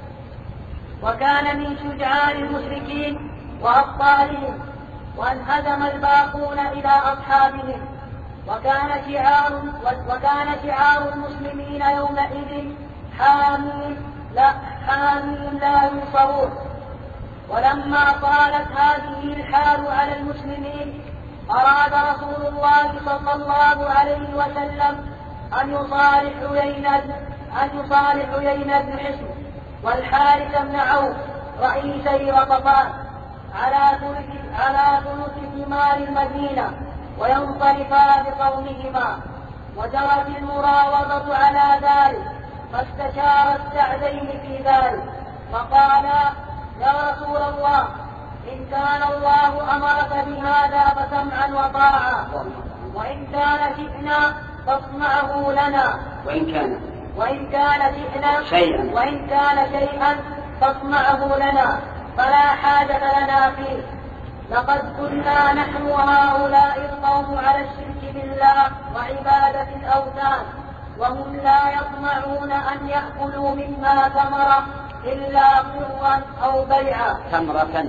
وكان من شجعان المشركين وأبطالهم، وانهزم الباقون إلى أصحابهم. وكان شعار وكان شعار المسلمين يومئذ حامين لا حامين لا ينصرون. ولما طالت هذه الحال على المسلمين أراد رسول الله صلى الله عليه وسلم أن يصالح عيينة أن يصالح عيينة بن حصن والحارث بن عوف رئيسي غطفان على ثلث على ثلث ثمار المدينة وينصرفا بقومهما، وجرت المراوضة على ذلك، فاستشار السعدين في ذلك فقالا يا رسول الله إن كان الله أمرك بهذا فسمعا وطاعة، وإن كان شئنا فاصنعه لنا، وإن كان وإن كان شئنا شيئا وإن كان شيئا فاصنعه لنا فلا حاجة لنا فيه. لقد كنا نحن وهؤلاء القوم على الشرك بالله وعبادة الأوثان، وهم لا يطمعون أن يأكلوا مما ثمر إلا قرا أو بيعا ثمرة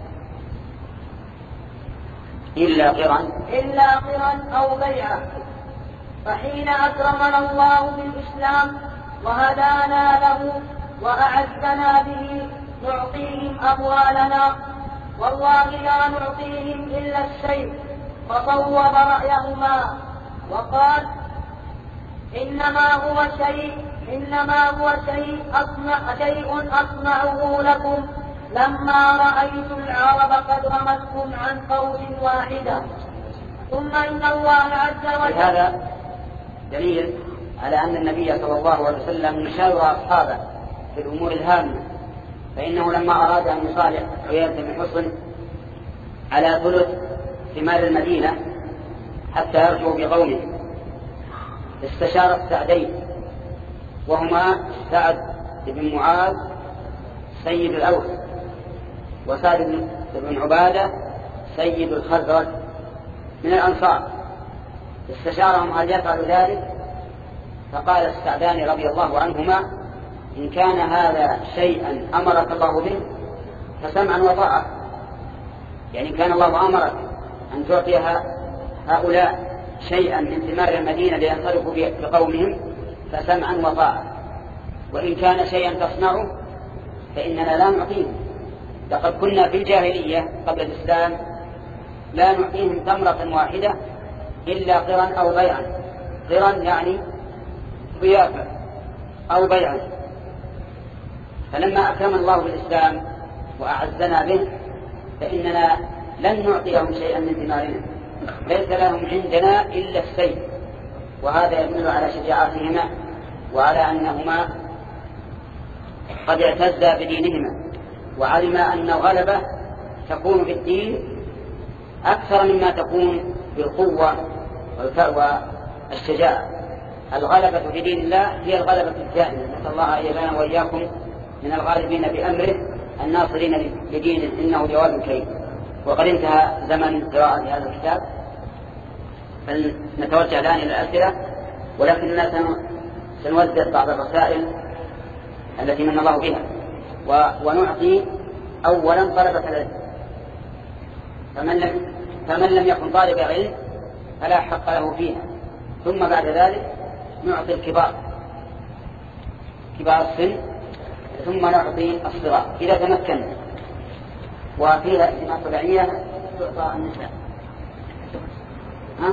إلا قرا إلا قرا أو بيعا. فحين أكرمنا الله بالإسلام وهدانا له وأعزنا به نعطيهم أموالنا، والله لا نعطيهم إلا الشيء. فصوب رأيهما وقال إنما هو شيء إنما هو شيء أصنع شيء أصنعه لكم لما رأيت العرب قد رمتكم عن قوس واحدة. ثم إن الله عز وجل. هذا دليل على أن النبي صلى الله عليه وسلم يشاور أصحابه في الأمور الهامة، فإنه لما أراد أن يصالح عيينة بن حصن على ثلث ثمار المدينة حتى يرجعوا بقومه استشار السعدين، وهما سعد بن معاذ سيد الأوس، وسعد بن عبادة سيد الخزرج من الأنصار. استشارهم هل يفعل ذلك؟ فقال السعدان رضي الله عنهما إن كان هذا شيئا أمرك الله به فسمعا وطاعة، يعني كان الله أمرك أن تعطي هؤلاء شيئا من ثمار المدينة لينصرفوا بقومهم فسمعا وطاعة، وإن كان شيئا تصنعه فإننا لا نعطيهم. لقد كنا في الجاهلية قبل الإسلام لا نعطيهم تمرة واحدة إلا قرا أو بيعا. قرا يعني ضيافة أو بيعا. فلما أكرم الله بالإسلام وأعزنا به فإننا لن نعطيهم شيئا من ثمارنا، ليس لهم عندنا إلا السيف. وهذا يدل على شجاعتهما وعلى أنهما قد اعتزا بدينهما، وعلم أن الغلبة تكون في الدين أكثر مما تكون بالقوة والشجاعة. الغلبة في دين الله هي الغلبة الدائمة. نسأل الله أن يجعلنا وإياكم من الغالبين بأمره الناصرين لدينه، إنه جواد كريم. وقد انتهى زمن قراءة هذا الكتاب، فنتوجه الآن إلى الأسئلة، ولكننا سنوزع بعض الرسائل التي من الله بها، ونعطي أولا طلبة العلم، فمن لم, فمن لم يكن طالب علم فلا حق له فيها، ثم بعد ذلك نعطي الكبار كبار السن، ثم نعطي الصغار إذا تمكن. وفيها اجتماع طبيعية تعطى النساء. ها؟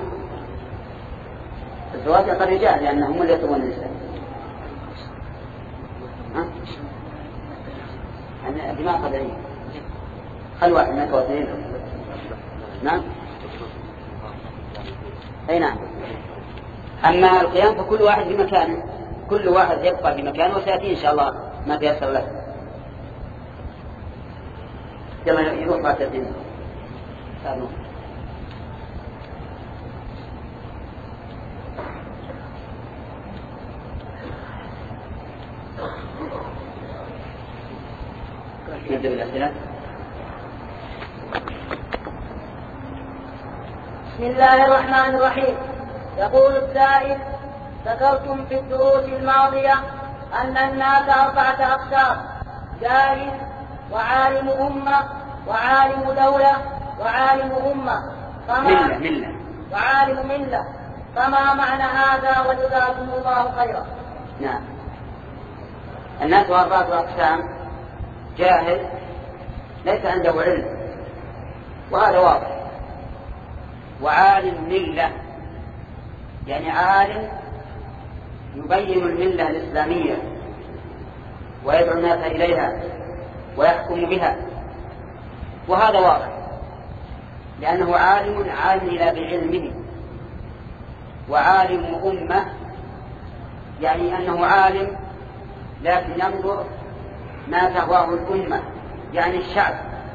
الزواج يعطى الرجال لأنهم اللي يطلبون النساء. ها؟ اجتماع طبيعية خل واحد منك واثنين. نعم أي نعم. أما القيام فكل واحد في مكانه، كل واحد يبقى في مكانه، وسيأتي إن شاء الله ما تيسر له. يلا يروح بعد الدين. نبدأ بالأسئلة. بسم الله الرحمن الرحيم. يقول السائل: ذكرتم في الدروس الماضية أن الناس أربعة أقسام: جاهل، وعالم أمة، وعالم دولة، وعالم أمة، ملة ملة وعالم ملة. فما معنى هذا وجزاكم الله خيرا؟ نعم. الناس أربعة أقسام: جاهل ليس عنده علم وهذا واضح، وعالم ملة يعني عالم يبين الملة الإسلامية ويدعو الناس إليها ويحكم بها، وهذا واضح لأنه عالم عامل بعلمه. وعالم أمة يعني أنه عالم لكن ينظر ما تهواه الأمة يعني الشعب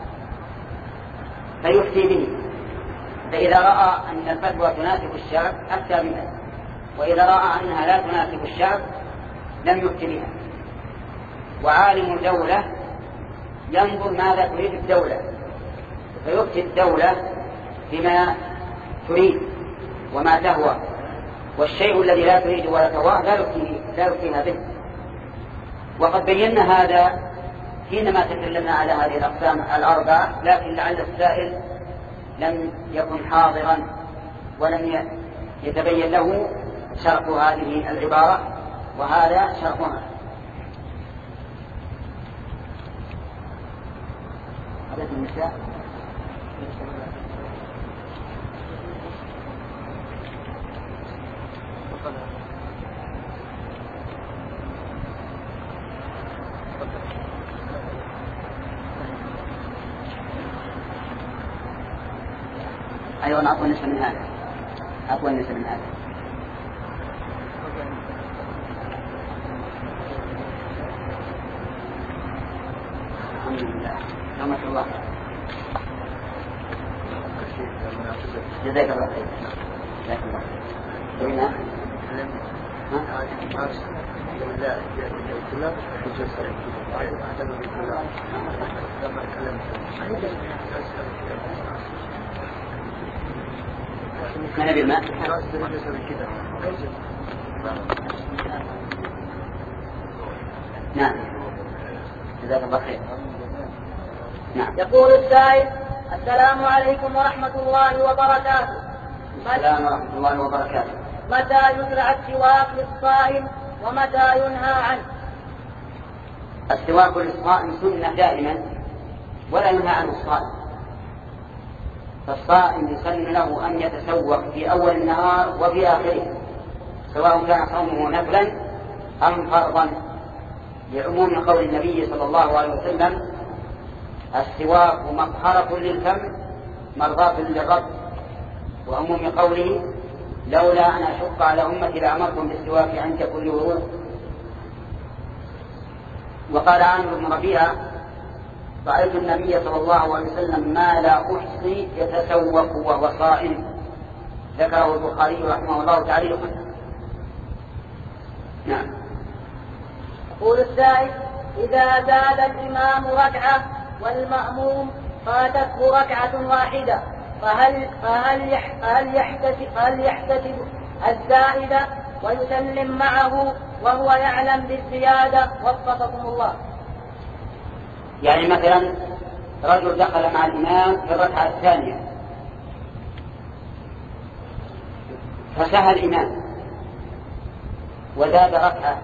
فيفتي به، فإذا رأى أن الفتوى تناسب الشعب أفتى بها، وإذا رأى أنها لا تناسب الشعب لم يفتي بها. وعالم الدولة ينظر ماذا تريد الدولة فيفتي الدولة بما تريد وما تهوى، والشيء الذي لا تريد ولا تهوى لا يفتيها به. وقد بينا هذا حينما تكلمنا على هذه الأقسام الأربعة، لكن لعل السائل لم يكن حاضرا ولم يتبين له شرح هذه العبارة، وهذا شرحها. هذا النساء أيضا أطول نسبة من هذا، أطول نسبة من هذا. الحمد لله. رحمة الله. جزاك الله خير. جزاك الله خير. ها؟ من بالماء؟ نعم. جزاك الله خير. نعم. يقول السائل: السلام عليكم ورحمة الله وبركاته. السلام ورحمة الله وبركاته. متى يشرع السواك للصائم ومتى ينهى عنه؟ السواك للصائم سنة دائما ولا ينهى عنه الصائم. فالصائم يسن له أن يتسوق في أول النهار وفي آخره سواء كان صومه نفلا أم فرضا، لعموم قول النبي صلى الله عليه وسلم: السواك مطهرة للفم مرضاة للرب، وعموم قوله: لولا أن أشق على أمتي لأمركم بالسواك عند كل وضوء. وقال عامر بن ربيعة: رأيت النبي صلى الله عليه وسلم ما لا أحصي يتسوق وهو صائم. ذكره البخاري رحمه الله تعالى. نعم. يقول السائل: إذا زاد الإمام ركعة والمأموم فاتته ركعة واحدة فهل فهل هل يحتسب هل يحتسب الزائدة ويسلم معه وهو يعلم بالزيادة؟ وفقكم الله. يعني مثلا رجل دخل مع الإمام في الركعة الثانية فسهى الإمام وزاد ركعة،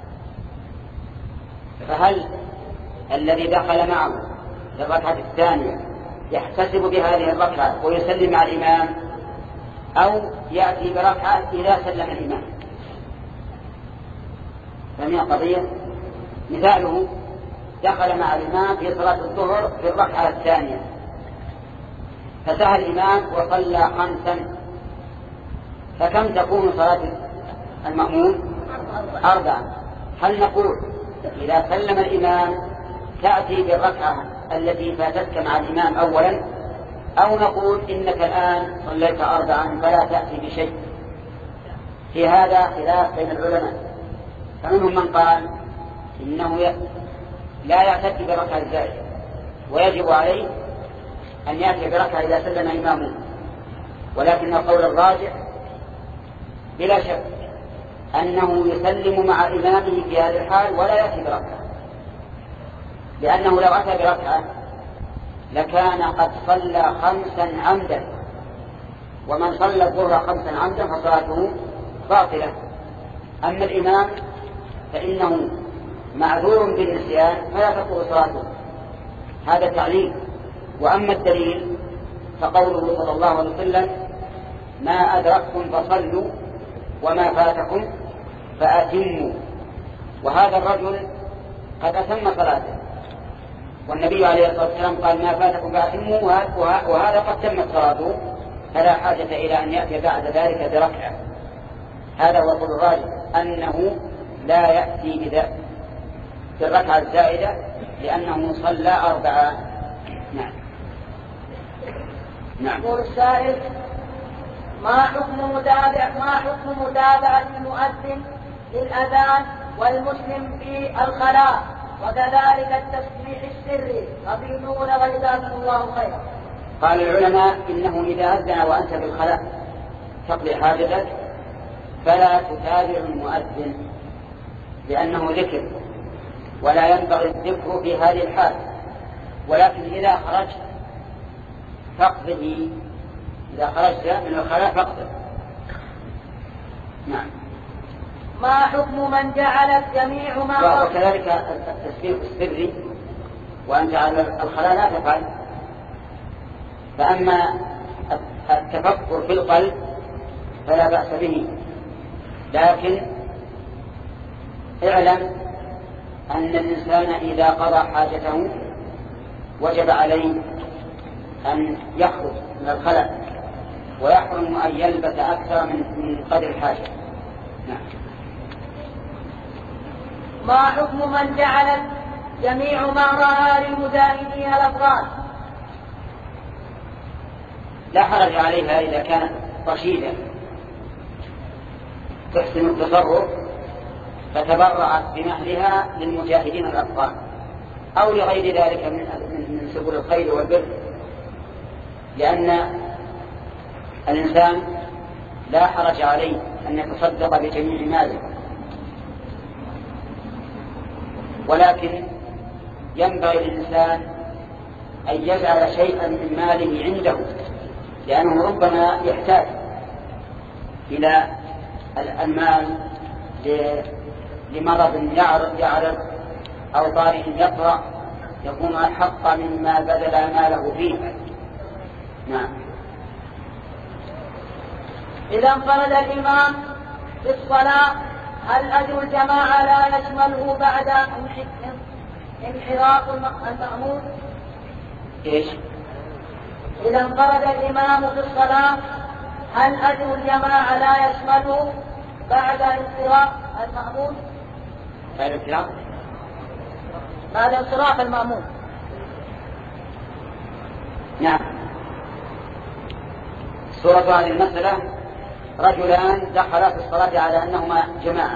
فهل الذي دخل معه في الركعة الثانية يحتسب بهذه الركعة ويسلم مع الإمام، أو يأتي بركعة إذا سلم الإمام؟ فمن القضية مثاله دخل مع الإمام في صلاة الظهر في الركعة الثانية، فسهى الإمام وصلى خمسا، فكم تكون صلاة المأموم؟ أربعة. هل نقول إذا سلم الإمام تأتي بالركعة التي فاتتك مع الإمام أولا، أو نقول إنك الآن صليت أربعا فلا تأتي بشيء؟ في هذا خلاف بين العلماء، فمنهم من قال إنه لا يعتد بركعة الزائدة ويجب عليه أن يأتي بركعة إذا سلم إمامه، ولكن القول الراجح بلا شك أنه يسلم مع إمامه في هذه الحال ولا يأتي بركعة، لأنه لو أتى بركعة لكان قد صلى خمسا عمدا، ومن صلى الظهر خمسا عمدا فصلاته باطلة. أما الإمام فإنه معذور بالنسيان فلا تقول صلاته، هذا تعليل. وأما الدليل فقوله صلى الله عليه وسلم ما أدركتم فصلوا وما فاتكم فأتموا، وهذا الرجل قد أتم صلاته، والنبي عليه الصلاة والسلام قال ما فاتكم فأتموا، وهذا قد تمت صلاته، فلا حاجة إلى أن يأتي بعد ذلك بركعة. هذا هو القول الراجح، أنه لا يأتي بالركعة الزائدة لأنه صلى أربعة. نعم. نعم. يقول السائل ما حكم متابعة ما حكم متابعة المؤذن للأذان والمسلم في الخلاء وكذلك التسبيح السري؟ أفيدون وجزاكم الله خيرا. قال العلماء إنه إذا أذن وأنت في الخلاء تقضي حاجتك فلا تتابع المؤذن، لأنه ذكر ولا ينبغي الذكر في هذه الحال، ولكن إذا خرجت فاقضه، إذا خرجت من الخلاء فاقضه. نعم. ما حكم من جعلت جميع ما وكذلك التسبيح السري وأنت على الخلاء لا تفعل. فأما التفكر في القلب فلا بأس به، لكن اعلم أن الإنسان إذا قضى حاجته وجب عليه أن يخرج من الخلاء، ويحرم أن يلبس أكثر من قدر الحاجة. نعم. ما حكم من جعلت جميع ما رأى للمجاهدين الأفغان؟ لا حرج عليها إذا كانت رشيدة تحسن التصرف فتبرعت بمهلها للمجاهدين الأفغان أو لغير ذلك من من سبل الخير والبر، لأن الإنسان لا حرج عليه أن يتصدق بجميع ماله، ولكن ينبغي للإنسان أن يجعل شيئا من ماله عنده، لأنه ربما يحتاج إلى المال لمرض يعرض أو طارئ يطرأ، يكون أحق مما بذل ماله فيه. نعم. إذا انفرد الإمام في الصلاة هل أجر الجماعة لا يشمله بعد انحراف المأموم؟ إيش؟ إذا انفرد الإمام في الصلاة هل أجر الجماعة لا يشمله بعد انصراف المأموم؟ بعد انصراف؟ بعد انصراف المأموم. نعم. سورة هذه المسألة رجلان دخلا في الصلاة على أنهما جماعة،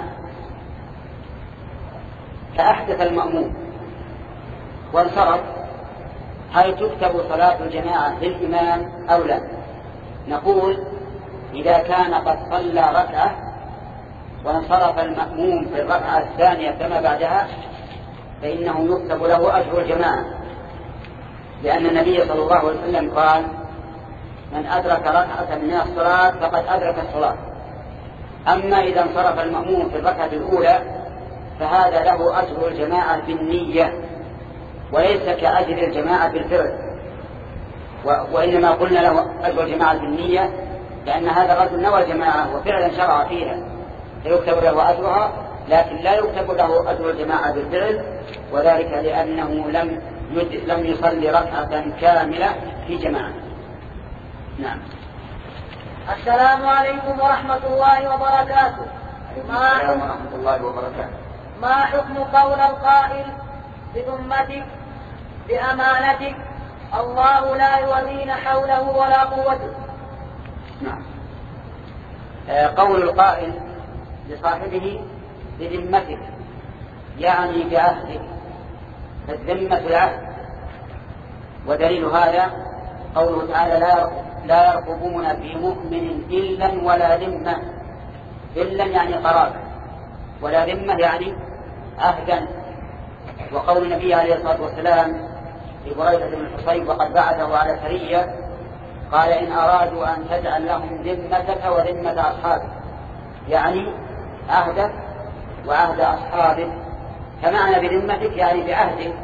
فأحدث المأموم وانصرف، هل تكتب صلاة الجماعة للإمام أو لا؟ نقول إذا كان قد صلى ركعة وانصرف المأموم في الركعة الثانية كما بعدها فإنه يكتب له أجر الجماعة، لأن النبي صلى الله عليه وسلم قال من أدرك ركعة من الصلاة فقد أدرك الصلاة. أما إذا انصرف المأموم في الركعة الأولى فهذا له أجر الجماعة بالنية وليس كأجر الجماعة بالفعل، وإنما قلنا له أجر الجماعة بالنية لأن هذا الرجل نوى الجماعة وفعلا شرع فيها، فيكتب له أجرها، لكن لا يكتب له أجر الجماعة بالفعل، وذلك لأنه لم لم يصلي ركعة كاملة في جماعة. نعم. السلام عليكم ورحمة الله وبركاته. ما حكم ورحمة الله وبركاته. ما حكم قول القائل بذمتك بأمانتك الله لا يولين حوله ولا قوته؟ نعم. آه قول القائل لصاحبه بذمتك يعني بعهدك، فالذمة العهد، ودليل هذا قوله تعالى لا لا يرقبون في مؤمن إلا ولا ذمة. إلا يعني قرابة، ولا ذمة يعني عهدا. وقول النبي عليه الصلاة والسلام لبريدة بن الحصيب وقد بعثه على سرية قال إن أرادوا أن تجعل لهم ذمتك وذمة أصحابك، يعني عهدك وعهد أصحابك، فمعنى بذمتك يعني بعهدك.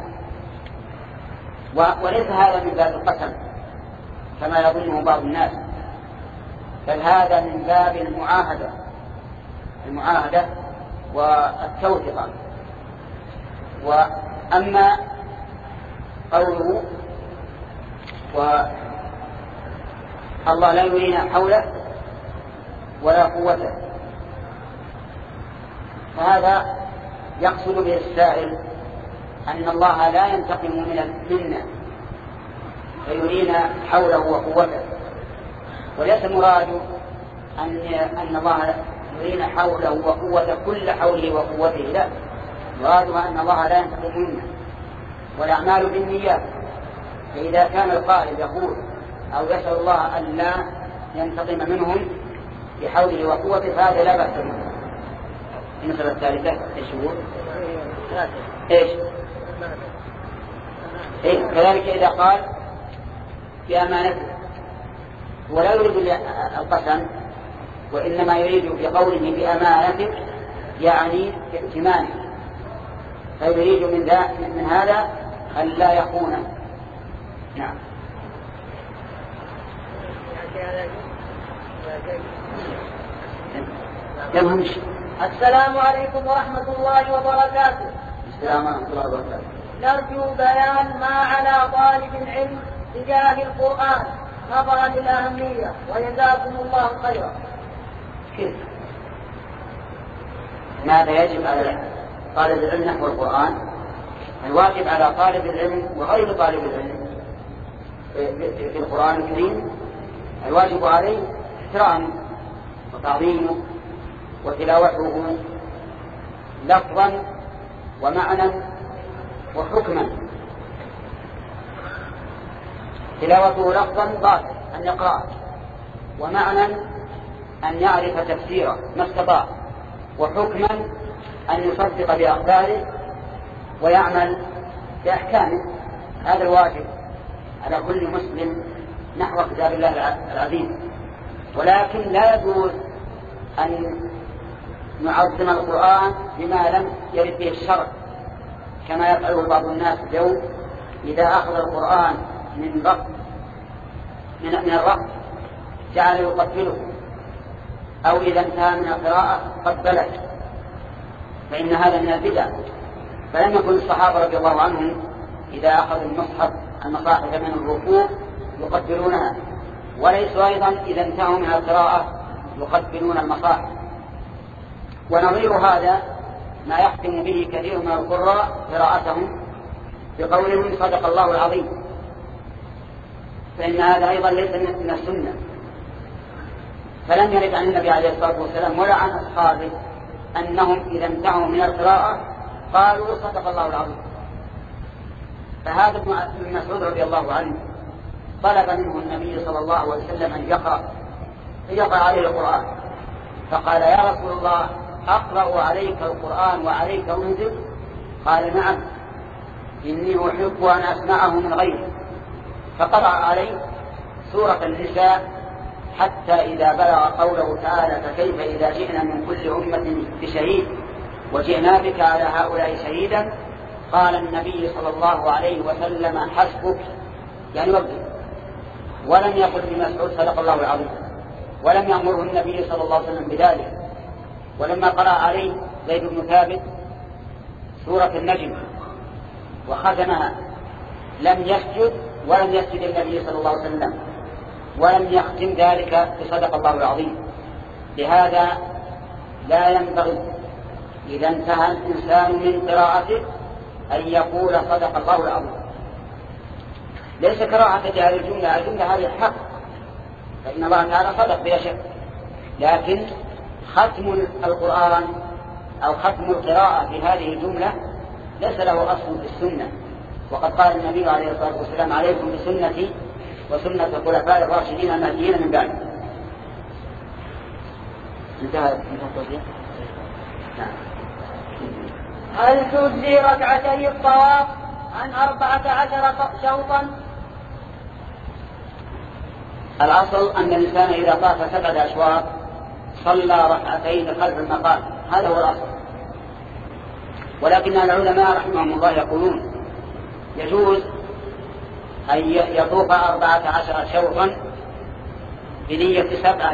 وليس هذا من باب القسم كما يظنه بعض الناس، بل هذا من باب المعاهدة المعاهدة والتوثيق. وأما قوله والله لا يرينا حوله ولا قوته، فهذا يقصد به السائل أن الله لا ينتقم من منا فيرينا حوله وقوته، وليس مراد أن أن الله يرينا حوله وقوته كل حوله وقوته، لا، مرادها أن الله لا ينتقم منا، والأعمال بالنيات. فإذا كان القائل يقول أو يسأل الله أن لا ينتقم منهم بحوله وقوته فهذا لا بأس به. المسألة الثالثة ايش هو؟ ايش؟ إيه؟ كذلك إذا قال بأمانته ولا يريد القسم، وإنما يريد بقوله بأمانته يعني ائتمانه، فيريد من, من هذا أن لا يخون. نعم. يمهمش. السلام عليكم ورحمة الله وبركاته. السلام ورحمة الله وبركاته. نرجو بيان ما على طالب العلم تجاه القرآن نظرا للأهمية، وجزاكم الله خيرا. كيف؟ ماذا يجب على طالب العلم نحو القرآن؟ الواجب على طالب العلم وغير طالب العلم في القرآن الكريم الواجب عليه احترامه وتعظيمه وتلاوته لفظا ومعنى وحكما. تلاوته لفظا باطل أن يقرأ، ومعنى أن يعرف تفسيره ما استطاع، وحكما أن يصدق بأخباره ويعمل بأحكامه. هذا الواجب على كل مسلم نحو كتاب الله العظيم. ولكن لا يجوز أن نعظم القرآن بما لم يرد به الشرع كما يفعله بعض الناس اليوم، إذا أخذ القرآن من رق من, من الرق جعل يقبله، أو إذا انتهى من القراءة قبله، فإن هذا من البدع. فلم يكن الصحابة رضي الله عنهم إذا أخذوا المصحف المصاحف من الركوع يقبلونها، وليسوا أيضا إذا انتهوا من القراءة يقبلون المصاحف. ونظير هذا ما يحكم به كثير من القراء قراءتهم بقولهم صدق الله العظيم، فإن هذا أيضا ليس من السنة. فلم يرد عن النبي عليه الصلاة والسلام ولا عن أصحابه أنهم إذا انتهوا من القراءة قالوا صدق الله العظيم. فهذا ابن مسعود رضي الله عنه طلب منه النبي صلى الله عليه وسلم أن يقرأ يقرأ عليه القرآن، فقال يا رسول الله أقرأ عليك القرآن وعليك أنزل؟ قال نعم، إني أحب أن أسمعه من غيري. فقرأ عليه سورة النساء حتى إذا بلغ قوله تعالى فكيف إذا جئنا من كل أمة بشهيد وجئنا بك على هؤلاء شهيدا، قال النبي صلى الله عليه وسلم حسبك، يعني وقف. ولم يقل لمسعود صدق الله العظيم، ولم يأمره النبي صلى الله عليه وسلم بذلك، ولما قرأ عليه زيد بن ثابت سورة النجم وختمها لم يسجد ولم يسجد النبي صلى الله عليه وسلم ولم يختم ذلك بصدق الله العظيم. لهذا لا ينبغي إذا انتهى الإنسان من قراءته أن يقول صدق الله العظيم، ليس كراهة جهل الجملة، الجملة هذه حق فإن الله تعالى صدق بلا شك، لكن ختم القرآن أو ختم القراءة في هذه الجملة ليس له أصل في السنة. وقد قال النبي عليه الصلاة والسلام عليكم بسنتي وسنة الخلفاء الراشدين المهديين من بعد. انتهى التوضيح. هل تجزي ركعتي الطواف عن أربعة عشر شوطا؟ الأصل أن الإنسان إذا طاف سبعة أشواط صلى ركعتين خلف المقام، هذا هو الأصل. ولكن العلماء رحمهم الله يقولون يجوز أن يطوف أربعة عشر شوطا بنية سبعة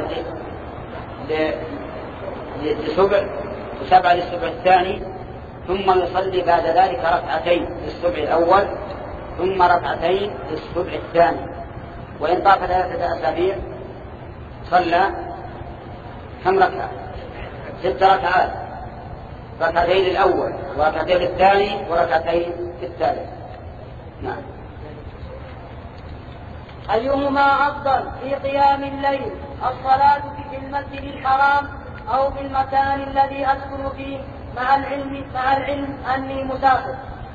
لسبع وسبعة للسبع الثاني، ثم يصلي بعد ذلك ركعتين للسبع الأول ثم ركعتين للسبع الثاني. وإن طاف ثلاثة أسابيع صلى كم ركعة؟ ست ركعات، ركعتين للأول وركعتين للثاني وركعتين للثالث. نعم. أيهما أفضل في قيام الليل، الصلاة في المسجد الحرام أو في المكان الذي أسكن فيه مع العلم مع العلم أني مسافر؟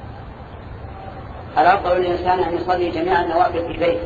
الأفضل للإنسان أن يصلي جميع النوافل في بيته،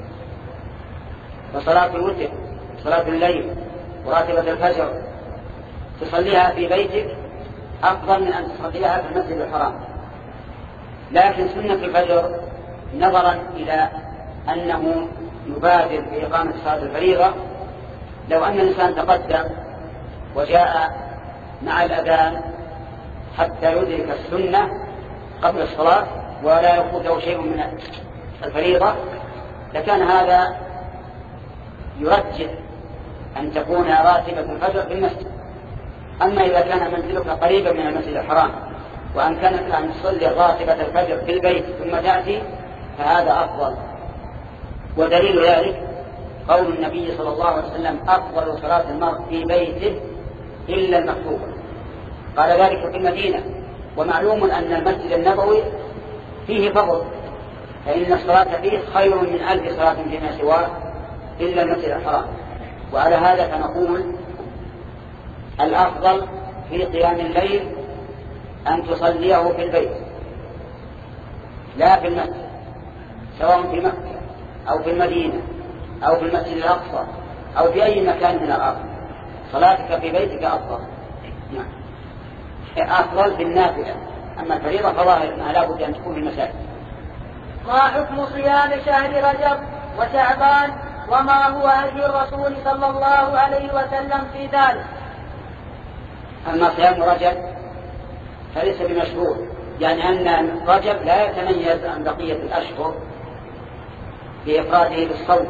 وصلاة الوتر صلاة الليل وراتبة الفجر تصليها في بيتك أفضل من أن تصليها في المسجد الحرام. لكن سنة الفجر نظرا إلى أنه يبادر بإقامة صلاة الفريضة، لو أن الإنسان تقدم وجاء مع الأذان حتى يدرك السنة قبل الصلاة ولا يفوته شيء من الفريضة لكان هذا يرجح أن تكون راتبة الفجر في المسجد. أما إذا كان منزلك قريبا من المسجد الحرام وأمكنك أن تصلي راتبة الفجر في البيت ثم تأتي فهذا أفضل. ودليل ذلك قول النبي صلى الله عليه وسلم أفضل صلاة المرء في بيته إلا المكتوبة، قال ذلك في المدينة. ومعلوم أن المسجد النبوي فيه فضل، فإن الصلاة فيه خير من ألف صلاة فيما سواه إلا المسجد الحرام. وعلى هذا فنقول الأفضل في قيام الليل أن تصليه في البيت لا في المسجد، سواء في مكة أو في المدينة أو في المسجد الأقصى أو في أي مكان من الأرض، صلاتك في بيتك أفضل. نعم. أفضل في النافلة، أما الفريضة فظاهر أنها لا بد أن تكون في المساجد. ما حكم صيام شهر رجب وشعبان وما هو هدي الرسول صلى الله عليه وسلم في ذلك؟ أما صيام رجب فليس بمشروع، يعني أن رجب لا يتميز عن بقية الأشهر بإفراده بالصوم.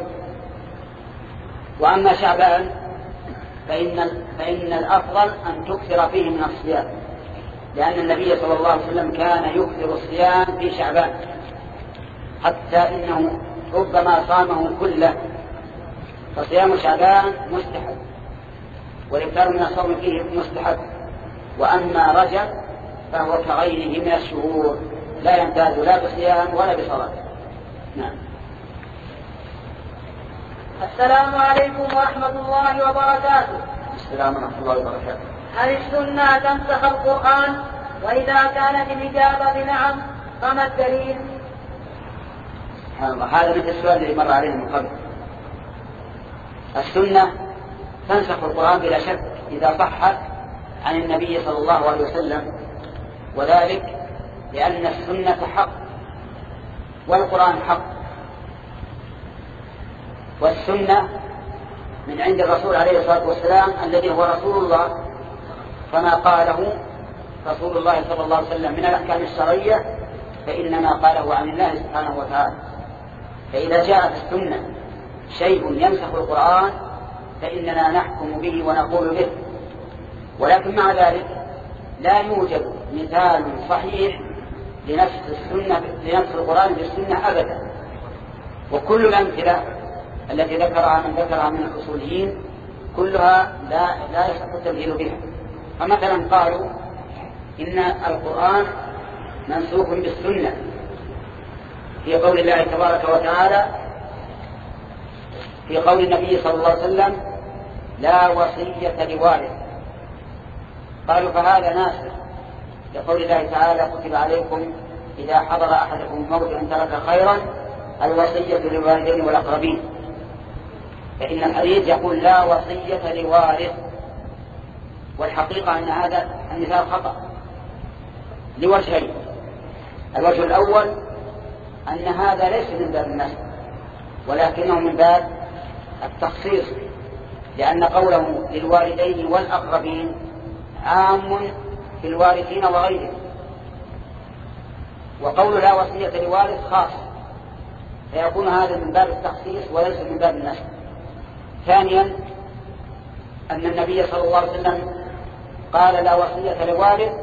وأما شعبان فإن, فإن الأفضل أن تكثر فيه من الصيام، لأن النبي صلى الله عليه وسلم كان يكثر الصيام في شعبان حتى إنه ربما صامه كله. فصيام شعبان مستحب والإكثار من الصوم فيه مستحب. وأما رجب فهو كغيره من الشهور لا يمتاز لا بصيام ولا بصلاة. نعم. السلام عليكم ورحمة الله وبركاته. السلام ورحمة الله وبركاته. هل السنة تنسخ القرآن؟ وإذا كانت الإجابة بنعم فما الدليل؟ سبحان الله، هذا مثل السؤال الذي مر علينا من قبل. السنة تنسخ القرآن بلا شك إذا صحت عن النبي صلى الله عليه وسلم، وذلك لأن السنة حق والقرآن حق، والسنة من عند الرسول عليه الصلاة والسلام الذي هو رسول الله، فما قاله رسول الله صلى الله عليه وسلم من الأحكام الشرعية فإنما قاله عن الله سبحانه وتعالى. فإذا جاء في السنة شيء ينسخ القرآن فإننا نحكم به ونقول به. ولكن مع ذلك لا يوجد مثال صحيح لنفس السنة لنفس القرآن بالسنة أبدا. وكل الأمثلة التي ذكرها من ذكرها من الأصوليين كلها لا لا يصح التمثيل بها. فمثلا قالوا إن القرآن منسوخ بالسنة في قول الله تبارك وتعالى في قول النبي صلى الله عليه وسلم لا وصية لوارث. قالوا فهذا ناسخ لقول الله تعالى كتب عليكم إذا حضر أحدكم الموت أن ترك خيرا الوصية للوالدين والأقربين، فإن الحديث يقول لا وصية لوارث، والحقيقة أن هذا المثال خطأ لوجهين. الوجه الأول أن هذا ليس من باب النسخ ولكنه من باب التخصيص، لأن قوله للوالدين والأقربين عام في الوارثين وغيرهم، وقول لا وصية لوارث خاص، فيكون هذا من باب التخصيص وليس من باب النسخ. ثانيا أن النبي صلى الله عليه وسلم قال لا وصية لوارث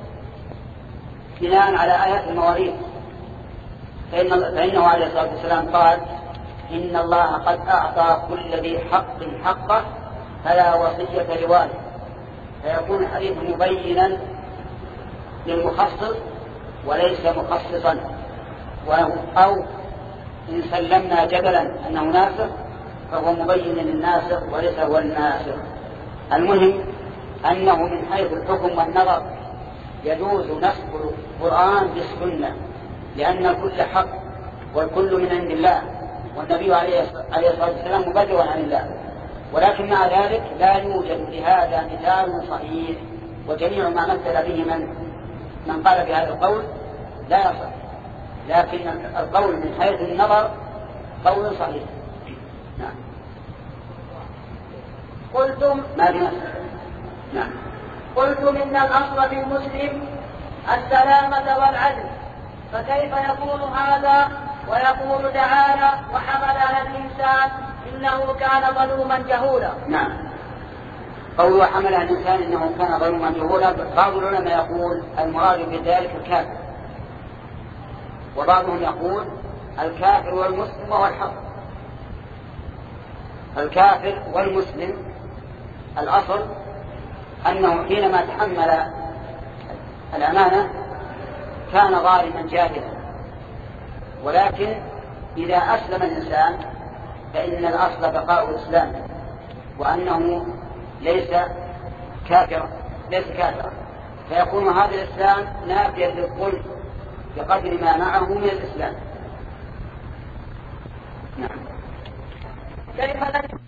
بناء على آيات المواريث، فإن فإنه عليه الصلاة والسلام قال إن الله قد أعطى كل ذي حق حقه فلا وصية لوارث، فيكون الحديث مبينا للمخصص وليس مخصصا، أو إن سلمنا جدلا أنه ناسخ فهو مبين للناسخ وليس هو الناسخ. المهم أنه من حيث الحكم والنظر يجوز نسخ القرآن بالسنة، لأن الكل حق والكل من عند الله، والنبي عليه الصلاة والسلام مبلغ عن الله. ولكن مع ذلك لا يوجد لهذا مثال صحيح، وجميع ما مثل به من من قال بهذا القول لا يصح، لكن القول من حيث النظر قول صحيح. نعم. قلتم ما في نص. نعم. قلتم إن الأصل في المسلم السلامة والعدل، فكيف يكون هذا ويقول تعالى وحمل على الإنسان إنه كان ظلوما جهولا؟ نعم. قول وحمل على الإنسان إنه كان ظلوما جهولا، بعض العلماء يقول المراد بذلك الكافر، وبعضهم يقول الكافر والمسلم وهو الحق. الكافر والمسلم الأصل أنه حينما تحمل الأمانة كان ظالما جاهلا، ولكن إذا أسلم الإنسان فإن الأصل بقاء الإسلام، وأنه ليس كافرا ليس كافرا فيكون هذا الإسلام نافيا للظلم بقدر ما معه من الإسلام. نعم. كيف